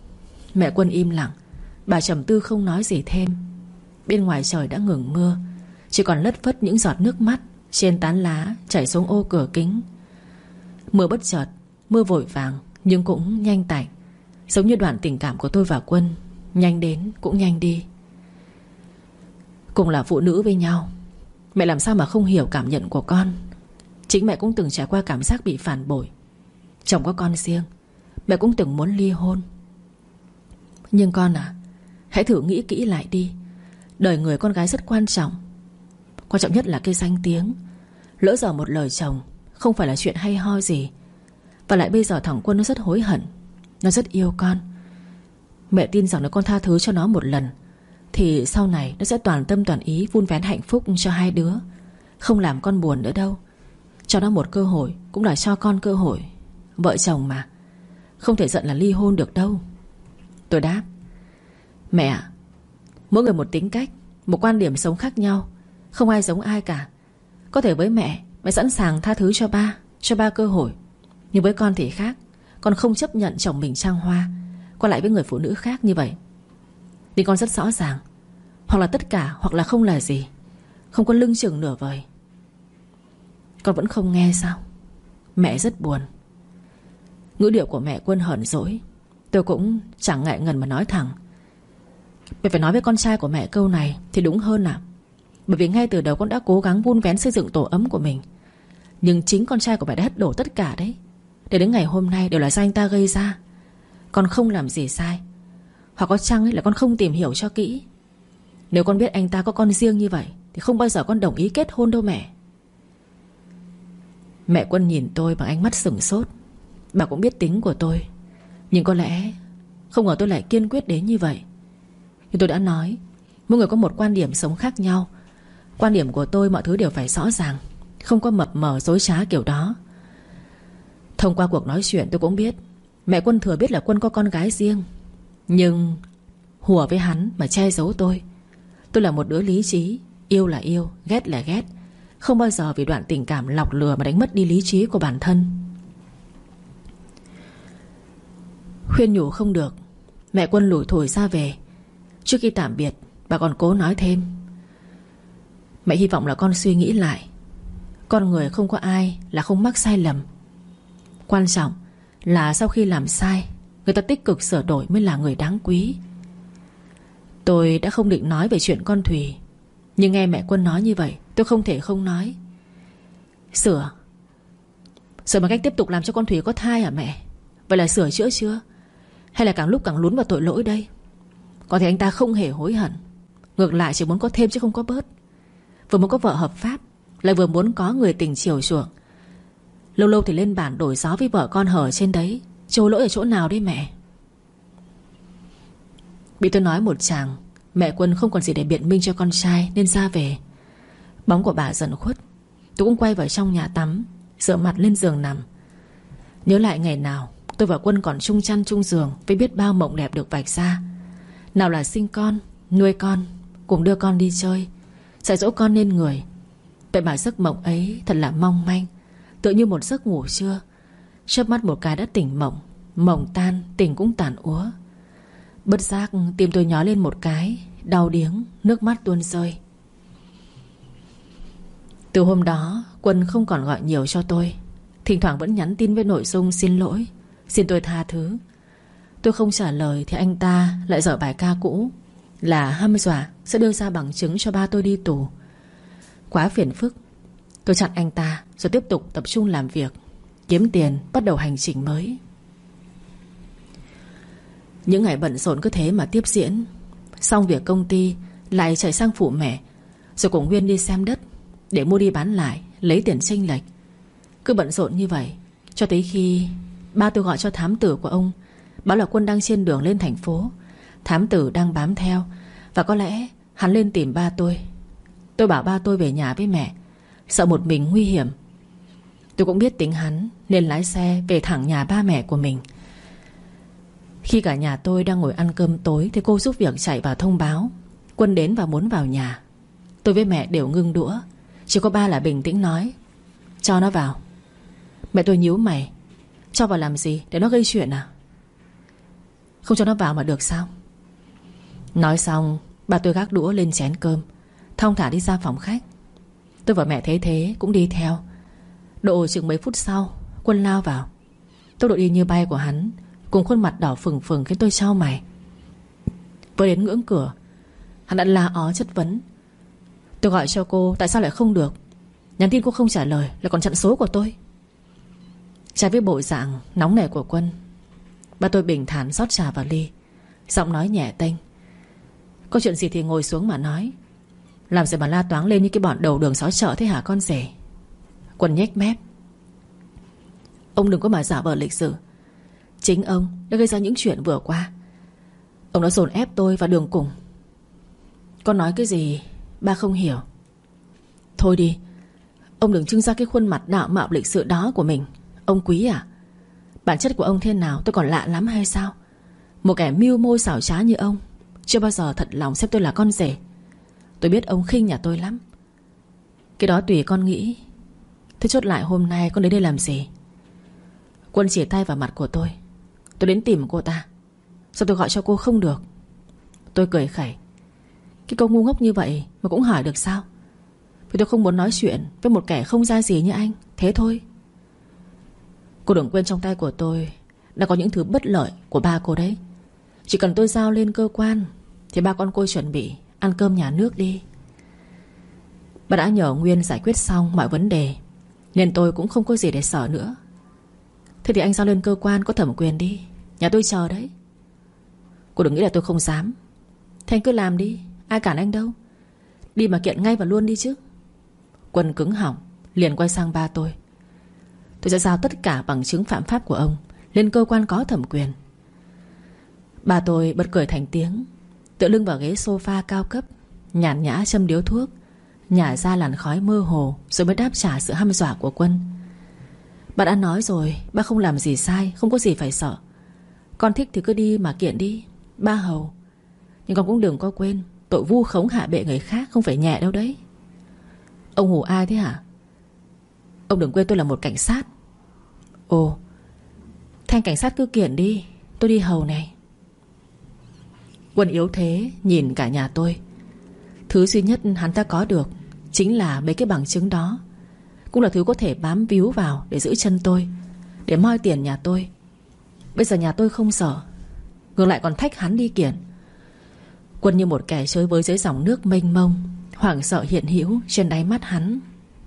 Mẹ Quân im lặng. Bà trầm tư không nói gì thêm. Bên ngoài trời đã ngừng mưa, chỉ còn lất phất những giọt nước mắt trên tán lá chảy xuống ô cửa kính. Mưa bất chợt, mưa vội vàng, nhưng cũng nhanh tạnh. Giống như đoạn tình cảm của tôi và Quân, nhanh đến cũng nhanh đi. Cùng là phụ nữ với nhau, mẹ làm sao mà không hiểu cảm nhận của con. Chính mẹ cũng từng trải qua cảm giác bị phản bội. Chồng có con riêng, mẹ cũng từng muốn ly hôn. Nhưng con à, hãy thử nghĩ kỹ lại đi. Đời người con gái rất quan trọng. Quan trọng nhất là cái danh tiếng. Lỡ giờ một lời chồng không phải là chuyện hay ho gì. Và lại bây giờ thằng Quân nó rất hối hận, nó rất yêu con. Mẹ tin rằng nếu con tha thứ cho nó một lần thì sau này nó sẽ toàn tâm toàn ý vun vén hạnh phúc cho hai đứa, không làm con buồn nữa đâu. Cho nó một cơ hội cũng là cho con cơ hội. Vợ chồng mà, không thể giận là ly hôn được đâu. Tôi đáp: Mẹ ạ, mỗi người một tính cách, một quan điểm sống khác nhau, không ai giống ai cả. Có thể với mẹ, mẹ sẵn sàng tha thứ cho ba, cho ba cơ hội. Nhưng với con thì khác. Con không chấp nhận chồng mình trăng hoa qua lại với người phụ nữ khác như vậy. Vì con rất rõ ràng, hoặc là tất cả hoặc là không là gì, không có lưng chừng nửa vời. Con vẫn không nghe sao? Mẹ rất buồn. Ngữ điệu của mẹ Quân hờn dỗi. Tôi cũng chẳng ngại ngần mà nói thẳng: Mẹ phải nói với con trai của mẹ câu này thì đúng hơn à. Bởi vì ngay từ đầu con đã cố gắng vun vén xây dựng tổ ấm của mình. Nhưng chính con trai của mẹ đã hất đổ tất cả đấy. Để đến ngày hôm nay đều là do anh ta gây ra. Con không làm gì sai. Hoặc có chăng ấy là con không tìm hiểu cho kỹ. Nếu con biết anh ta có con riêng như vậy thì không bao giờ con đồng ý kết hôn đâu mẹ. Mẹ Quân nhìn tôi bằng ánh mắt sửng sốt. Bà cũng biết tính của tôi, nhưng có lẽ không ngờ tôi lại kiên quyết đến như vậy. Nhưng tôi đã nói, mỗi người có một quan điểm sống khác nhau. Quan điểm của tôi mọi thứ đều phải rõ ràng, không có mập mờ dối trá kiểu đó. Thông qua cuộc nói chuyện tôi cũng biết mẹ Quân thừa biết là Quân có con gái riêng, nhưng hùa với hắn mà che giấu tôi. Tôi là một đứa lý trí. Yêu là yêu, ghét là ghét. Không bao giờ vì đoạn tình cảm lọc lừa mà đánh mất đi lý trí của bản thân. Khuyên nhủ không được, mẹ Quân lủi thủi ra về. Trước khi tạm biệt, bà còn cố nói thêm: Mẹ hy vọng là con suy nghĩ lại. Con người không có ai là không mắc sai lầm. Quan trọng là sau khi làm sai, người ta tích cực sửa đổi mới là người đáng quý. Tôi đã không định nói về chuyện con Thùy, nhưng nghe mẹ Quân nói như vậy, tôi không thể không nói. Sửa Sửa bằng cách tiếp tục làm cho con Thùy có thai hả mẹ? Vậy là sửa chữa chưa? Hay là càng lúc càng lún vào tội lỗi đây? Có thể anh ta không hề hối hận, ngược lại chỉ muốn có thêm chứ không có bớt. Vừa muốn có vợ hợp pháp, lại vừa muốn có người tình chiều chuộng. Lâu lâu thì lên bản đổi gió với vợ con hở trên đấy. Trôi lỗi ở chỗ nào đấy mẹ? Bị tôi nói một chàng, mẹ Quân không còn gì để biện minh cho con trai nên ra về. Bóng của bà dần khuất. Tôi cũng quay vào trong nhà tắm, dựa mặt lên giường nằm. Nhớ lại ngày nào tôi và Quân còn chung chăn chung giường, với biết bao mộng đẹp được vạch ra. Nào là sinh con, nuôi con, cùng đưa con đi chơi, dạy dỗ con nên người. Vậy mà giấc mộng ấy thật là mong manh, tựa như một giấc ngủ trưa. Chớp mắt một cái đã tỉnh mộng. Mộng tan, tỉnh cũng tàn úa. Bất giác tim tôi nhói lên một cái, đau điếng, nước mắt tuôn rơi. Từ hôm đó Quân không còn gọi nhiều cho tôi. Thỉnh thoảng vẫn nhắn tin với nội dung xin lỗi, xin tôi tha thứ. Tôi không trả lời thì anh ta lại dở bài ca cũ, là hăm dọa sẽ đưa ra bằng chứng cho ba tôi đi tù. Quá phiền phức. Tôi chặn anh ta rồi tiếp tục tập trung làm việc, kiếm tiền, bắt đầu hành trình mới. Những ngày bận rộn cứ thế mà tiếp diễn. Xong việc công ty lại chạy sang phụ mẹ, rồi cùng Nguyên đi xem đất để mua đi bán lại, lấy tiền chênh lệch. Cứ bận rộn như vậy cho tới khi ba tôi gọi cho thám tử của ông, báo là Quân đang trên đường lên thành phố. Thám tử đang bám theo, và có lẽ hắn lên tìm ba tôi. Tôi bảo ba tôi về nhà với mẹ, sợ một mình nguy hiểm. Tôi cũng biết tính hắn nên lái xe về thẳng nhà ba mẹ của mình. Khi cả nhà tôi đang ngồi ăn cơm tối thì cô giúp việc chạy vào thông báo Quân đến và muốn vào nhà. Tôi với mẹ đều ngưng đũa, chỉ có ba là bình tĩnh nói: Cho nó vào. Mẹ tôi nhíu mày: Cho vào làm gì, để nó gây chuyện à? Không cho nó vào mà được sao? Nói xong, ba tôi gác đũa lên chén cơm, thong thả đi ra phòng khách. Tôi và mẹ thấy thế cũng đi theo. Độ chừng mấy phút sau, Quân lao vào. Tốc độ đi như bay của hắn cùng khuôn mặt đỏ phừng phừng khiến tôi chau mày. Vừa đến ngưỡng cửa, hắn đã la ó chất vấn. Tôi gọi cho cô tại sao lại không được? Nhắn tin cô không trả lời, lại còn chặn số của tôi. Trái với bộ dạng nóng nảy của Quân, ba tôi bình thản rót trà vào ly, giọng nói nhẹ tênh. Có chuyện gì thì ngồi xuống mà nói. Làm gì mà la toáng lên như cái bọn đầu đường xó chợ thế hả con rể? Quân nhếch mép. Ông đừng có mà giả vờ lịch sự. Chính ông đã gây ra những chuyện vừa qua. Ông đã dồn ép tôi vào đường cùng. Con nói cái gì ba không hiểu. Thôi đi, ông đừng trưng ra cái khuôn mặt đạo mạo lịch sự đó của mình. Ông Quý à, bản chất của ông thế nào tôi còn lạ lắm hay sao? Một kẻ mưu mô xảo trá như ông chưa bao giờ thật lòng xem tôi là con rể. Tôi biết ông khinh nhà tôi lắm. Cái đó tùy con nghĩ. Thế chốt lại hôm nay con đến đây làm gì? Quân chỉ tay vào mặt của tôi. Tôi đến tìm cô ta. Sao tôi gọi cho cô không được? Tôi cười khẩy. Cái câu ngu ngốc như vậy mà cũng hỏi được sao? Vì tôi không muốn nói chuyện với một kẻ không ra gì như anh. Thế thôi. Cô đừng quên trong tay của tôi đã có những thứ bất lợi của ba cô đấy. Chỉ cần tôi giao lên cơ quan thì ba con cô chuẩn bị ăn cơm nhà nước đi. Bà đã nhờ Nguyên giải quyết xong mọi vấn đề, nên tôi cũng không có gì để sợ nữa. Thế thì anh giao lên cơ quan có thẩm quyền đi. Nhà tôi chờ đấy. Cô đừng nghĩ là tôi không dám. Thế anh cứ làm đi, ai cản anh đâu. Đi mà kiện ngay và luôn đi chứ. Quân cứng họng, liền quay sang ba tôi. Tôi sẽ giao tất cả bằng chứng phạm pháp của ông lên cơ quan có thẩm quyền. Ba tôi bật cười thành tiếng, tựa lưng vào ghế sofa cao cấp, nhàn nhã châm điếu thuốc, nhả ra làn khói mơ hồ, rồi mới đáp trả sự hăm dọa của Quân. Ba đã nói rồi, ba không làm gì sai, không có gì phải sợ. Con thích thì cứ đi mà kiện đi, ba hầu. Nhưng con cũng đừng có quên, tội vu khống hạ bệ người khác không phải nhẹ đâu đấy. Ông hù ai thế hả? Ông đừng quên tôi là một cảnh sát. Ồ, thanh cảnh sát cứ kiện đi, tôi đi hầu này. Quân yếu thế nhìn cả nhà tôi. Thứ duy nhất hắn ta có được chính là mấy cái bằng chứng đó. Cũng là thứ có thể bám víu vào để giữ chân tôi, để moi tiền nhà tôi. Bây giờ nhà tôi không sợ, ngược lại còn thách hắn đi kiện. Quân như một kẻ chơi với dưới dòng nước mênh mông, hoảng sợ hiện hữu trên đáy mắt hắn.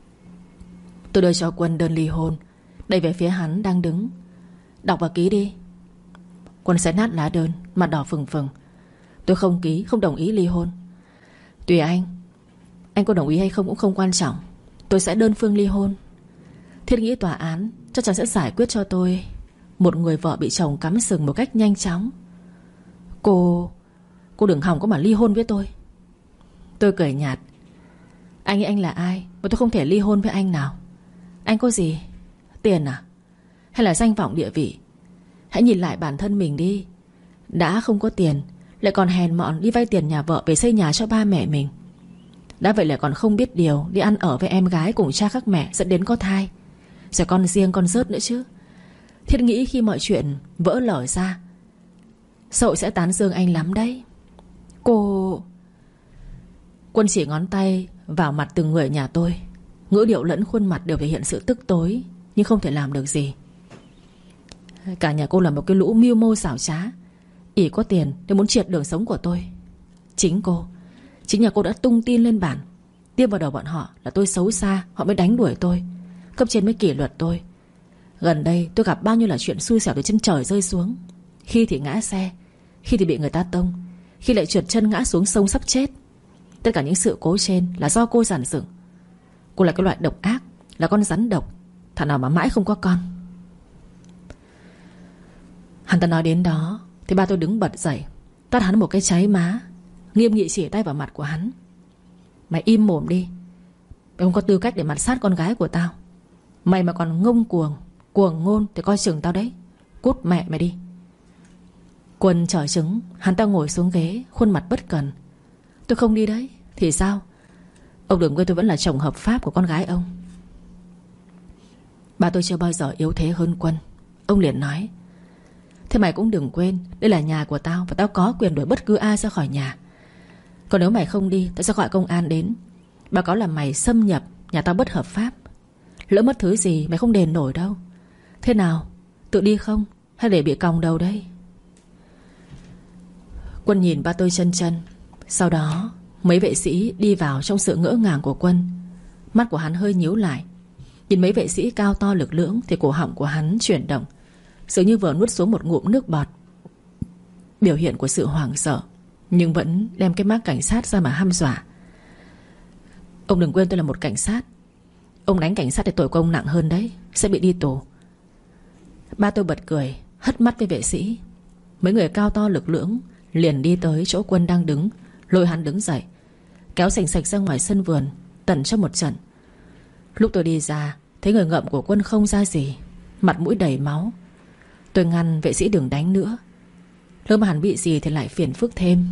Tôi đưa cho Quân đơn ly hôn, đẩy về phía hắn đang đứng. Đọc và ký đi. Quân xé nát lá đơn, mặt đỏ phừng phừng. Tôi không ký, không đồng ý ly hôn. Tùy anh. Anh có đồng ý hay không cũng không quan trọng. Tôi sẽ đơn phương ly hôn. Thiết nghĩ tòa án chắc chắn sẽ giải quyết cho tôi một người vợ bị chồng cắm sừng một cách nhanh chóng. Cô Cô đừng hòng có mà ly hôn với tôi. Tôi cười nhạt. Anh nghĩ anh là ai mà tôi không thể ly hôn với anh nào? Anh có gì? Tiền à? Hay là danh vọng địa vị? Hãy nhìn lại bản thân mình đi. Đã không có tiền, lại còn hèn mọn đi vay tiền nhà vợ về xây nhà cho ba mẹ mình. Đã vậy lại còn không biết điều đi ăn ở với em gái cùng cha khác mẹ, dẫn đến có thai, rồi con riêng con rớt nữa chứ. Thiết nghĩ khi mọi chuyện vỡ lở ra, xã hội sẽ tán dương anh lắm đấy. Cô... Quân chỉ ngón tay vào mặt từng người nhà tôi. Ngữ điệu lẫn khuôn mặt đều thể hiện sự tức tối, nhưng không thể làm được gì. Cả nhà cô là một cái lũ mưu mô xảo trá, ỷ có tiền để muốn triệt đường sống của tôi. Chính cô, chính nhà cô đã tung tin lên bản, tiêm vào đầu bọn họ là tôi xấu xa, họ mới đánh đuổi tôi, cấp trên mới kỷ luật tôi. Gần đây tôi gặp bao nhiêu là chuyện xui xẻo từ chân trời rơi xuống. Khi thì ngã xe, khi thì bị người ta tông, khi lại trượt chân ngã xuống sông sắp chết. Tất cả những sự cố trên là do cô giản dựng. Cô là cái loại độc ác, là con rắn độc, thằng nào mà mãi không có con. Hắn ta nói đến đó thì ba tôi đứng bật dậy, tát hắn một cái cháy má, nghiêm nghị chỉ tay vào mặt của hắn. Mày im mồm đi. Mày không có tư cách để mặt sát con gái của tao. Mày mà còn ngông cuồng, cuồng ngôn thì coi chừng tao đấy. Cút mẹ mày đi. Quân trở chứng, hắn ta ngồi xuống ghế, khuôn mặt bất cần. Tôi không đi đấy. Thì sao? Ông đừng quên tôi vẫn là chồng hợp pháp của con gái ông. Ba tôi chưa bao giờ yếu thế hơn Quân. Ông liền nói. Thế mày cũng đừng quên, đây là nhà của tao, và tao có quyền đuổi bất cứ ai ra khỏi nhà. Còn nếu mày không đi, tao sẽ gọi công an đến, báo cáo là mày xâm nhập nhà tao bất hợp pháp. Lỡ mất thứ gì mày không đền nổi đâu. Thế nào, tự đi không, hay để bị còng đầu đây? Quân nhìn ba tôi chân chân. Sau đó mấy vệ sĩ đi vào trong sự ngỡ ngàng của Quân. Mắt của hắn hơi nhíu lại. Nhìn mấy vệ sĩ cao to lực lưỡng thì cổ họng của hắn chuyển động, dường như vừa nuốt xuống một ngụm nước bọt. Biểu hiện của sự hoảng sợ, nhưng vẫn đem cái mác cảnh sát ra mà hăm dọa. Ông đừng quên tôi là một cảnh sát. Ông đánh cảnh sát thì tội của ông nặng hơn đấy, sẽ bị đi tù. Ba tôi bật cười, hất mắt với vệ sĩ. Mấy người cao to lực lưỡng liền đi tới chỗ Quân đang đứng, lôi hắn đứng dậy, kéo sành sạch ra ngoài sân vườn, tẩn cho một trận. Lúc tôi đi ra, thấy người ngợm của Quân không ra gì, mặt mũi đầy máu. Tôi ngăn vệ sĩ đừng đánh nữa, lỡ mà hắn bị gì thì lại phiền phức thêm.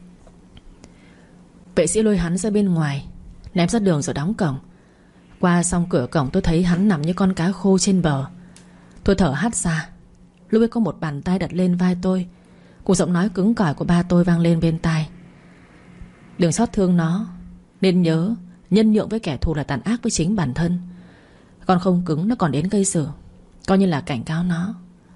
Vệ sĩ lôi hắn ra bên ngoài, ném ra đường rồi đóng cổng. Qua xong cửa cổng tôi thấy hắn nằm như con cá khô trên bờ. Tôi thở hắt ra. Lúc ấy có một bàn tay đặt lên vai tôi, cùng giọng nói cứng cỏi của ba tôi vang lên bên tai. Đừng xót thương nó, nên nhớ nhân nhượng với kẻ thù là tàn ác với chính bản thân. Con không cứng nó còn đến gây sự, coi như là cảnh cáo nó.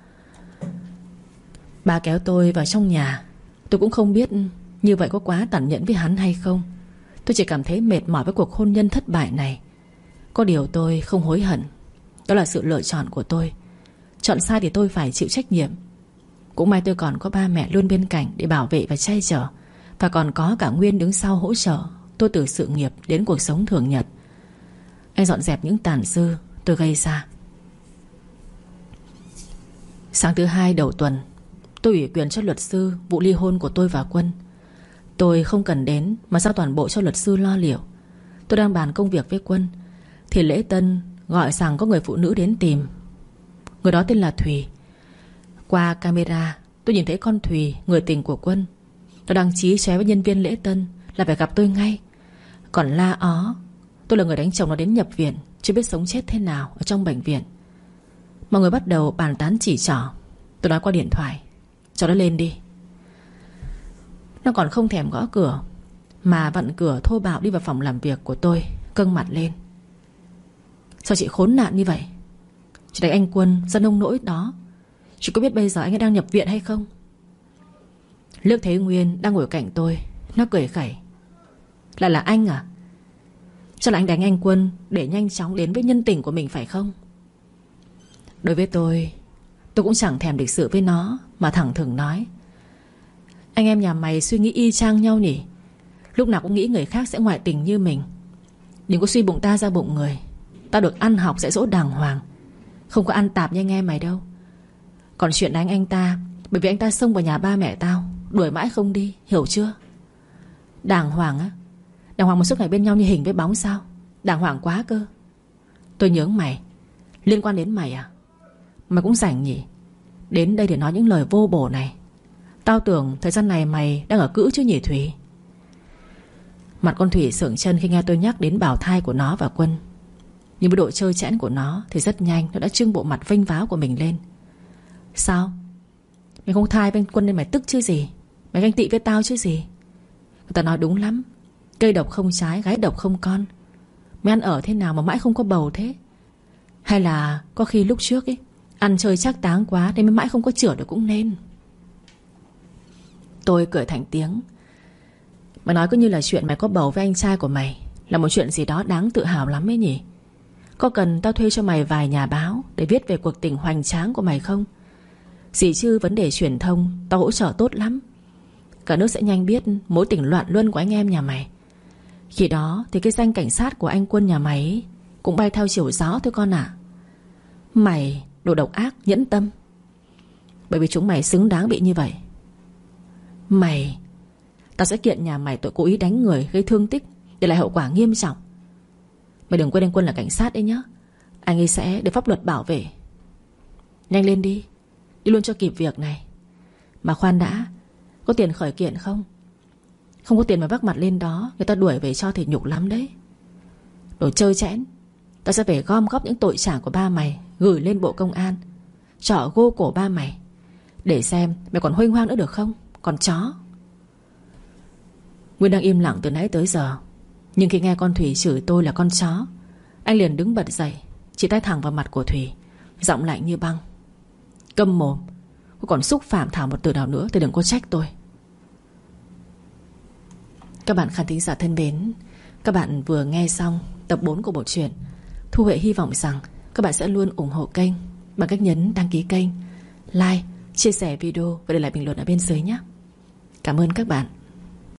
Ba kéo tôi vào trong nhà. Tôi cũng không biết như vậy có quá tàn nhẫn với hắn hay không. Tôi chỉ cảm thấy mệt mỏi với cuộc hôn nhân thất bại này. Có điều tôi không hối hận. Đó là sự lựa chọn của tôi. Chọn sai thì tôi phải chịu trách nhiệm. Cũng may tôi còn có ba mẹ luôn bên cạnh để bảo vệ và che chở, và còn có cả Nguyên đứng sau hỗ trợ tôi từ sự nghiệp đến cuộc sống thường nhật. Anh dọn dẹp những tàn dư tôi gây ra. Sáng thứ hai đầu tuần, tôi ủy quyền cho luật sư vụ ly hôn của tôi và Quân. Tôi không cần đến mà giao toàn bộ cho luật sư lo liệu. Tôi đang bàn công việc với Quân thì lễ tân gọi rằng có người phụ nữ đến tìm. Người đó tên là Thùy. Qua camera tôi nhìn thấy con Thùy, người tình của Quân. Nó đang chí chóe với nhân viên lễ tân là phải gặp tôi ngay. Còn la ó tôi là người đánh chồng nó đến nhập viện, chưa biết sống chết thế nào ở trong bệnh viện. Mọi người bắt đầu bàn tán chỉ trỏ. Tôi nói qua điện thoại, cho nó lên đi. Nó còn không thèm gõ cửa, mà vặn cửa thô bạo đi vào phòng làm việc của tôi, câng mặt lên. Sao chị khốn nạn như vậy? Chị đánh anh Quân do nông nỗi đó. Chị có biết bây giờ anh ấy đang nhập viện hay không? Liếc thấy Nguyên đang ngồi cạnh tôi, nó cười khẩy. Lại là anh à? Chắc là anh đánh anh Quân để nhanh chóng đến với nhân tình của mình phải không? Đối với tôi, tôi cũng chẳng thèm lịch sự với nó, mà thẳng thừng nói. Anh em nhà mày suy nghĩ y chang nhau nhỉ? Lúc nào cũng nghĩ người khác sẽ ngoại tình như mình. Đừng có suy bụng ta ra bụng người. Tao được ăn học dạy dỗ đàng hoàng, không có ăn tạp như anh em mày đâu. Còn chuyện đánh anh ta, bởi vì anh ta xông vào nhà ba mẹ tao, đuổi mãi không đi, hiểu chưa? Đàng hoàng á? Đàng hoàng một suốt ngày bên nhau như hình với bóng sao? Đàng hoàng quá cơ. Tôi nhớ mày. Liên quan đến mày à? Mày cũng rảnh nhỉ? Đến đây để nói những lời vô bổ này. Tao tưởng thời gian này mày đang ở cữ chứ nhỉ Thủy? Mặt con Thủy sượng chân khi nghe tôi nhắc đến bào thai của nó và Quân. Nhưng với độ trơ trẽn của nó thì rất nhanh nó đã trưng bộ mặt vênh váo của mình lên. Sao? Mày không thai với Quân nên mày tức chứ gì? Mày ganh tị với tao chứ gì? Người ta nói đúng lắm, cây độc không trái, gái độc không con. Mày ăn ở thế nào mà mãi không có bầu thế? Hay là có khi lúc trước ấy ăn chơi chắc táng quá nên mới mãi không có chữa được cũng nên. Tôi cười thành tiếng. Mày nói cứ như là chuyện mày có bầu với anh trai của mày là một chuyện gì đó đáng tự hào lắm ấy nhỉ? Có cần tao thuê cho mày vài nhà báo để viết về cuộc tình hoành tráng của mày không? Gì chứ vấn đề truyền thông tao hỗ trợ tốt lắm. Cả nước sẽ nhanh biết mối tình loạn luân của anh em nhà mày. Khi đó thì cái danh cảnh sát của anh Quân nhà mày cũng bay theo chiều gió thôi con ạ. à. Mày đồ độc ác nhẫn tâm. Bởi vì chúng mày xứng đáng bị như vậy. Mày Tao sẽ kiện nhà mày tội cố ý đánh người gây thương tích, để lại hậu quả nghiêm trọng. Mày đừng quên anh Quân là cảnh sát đấy nhá. Anh ấy sẽ được pháp luật bảo vệ. Nhanh lên đi, đi luôn cho kịp việc này. Mà khoan đã, có tiền khởi kiện không? Không có tiền mà vác mặt lên đó, người ta đuổi về cho thì nhục lắm đấy. Đồ chơi chẽn. Tao sẽ về gom góp những tội trạng của ba mày, gửi lên bộ công an, trọ gô cổ ba mày, Để xem mày còn huênh hoang nữa được không, con chó. Nguyên đang im lặng từ nãy tới giờ, nhưng khi nghe con Thủy chửi tôi là con chó, anh liền đứng bật dậy, chỉ tay thẳng vào mặt của Thủy, giọng lạnh như băng. Câm mồm. Cô còn xúc phạm Thảo một từ nào nữa thì đừng có trách tôi. Các bạn khán thính giả thân mến, các bạn vừa nghe xong tập bốn của bộ truyện. Thu Huệ hy vọng rằng các bạn sẽ luôn ủng hộ kênh bằng cách nhấn đăng ký kênh, like, chia sẻ video và để lại bình luận ở bên dưới nhé. Cảm ơn các bạn.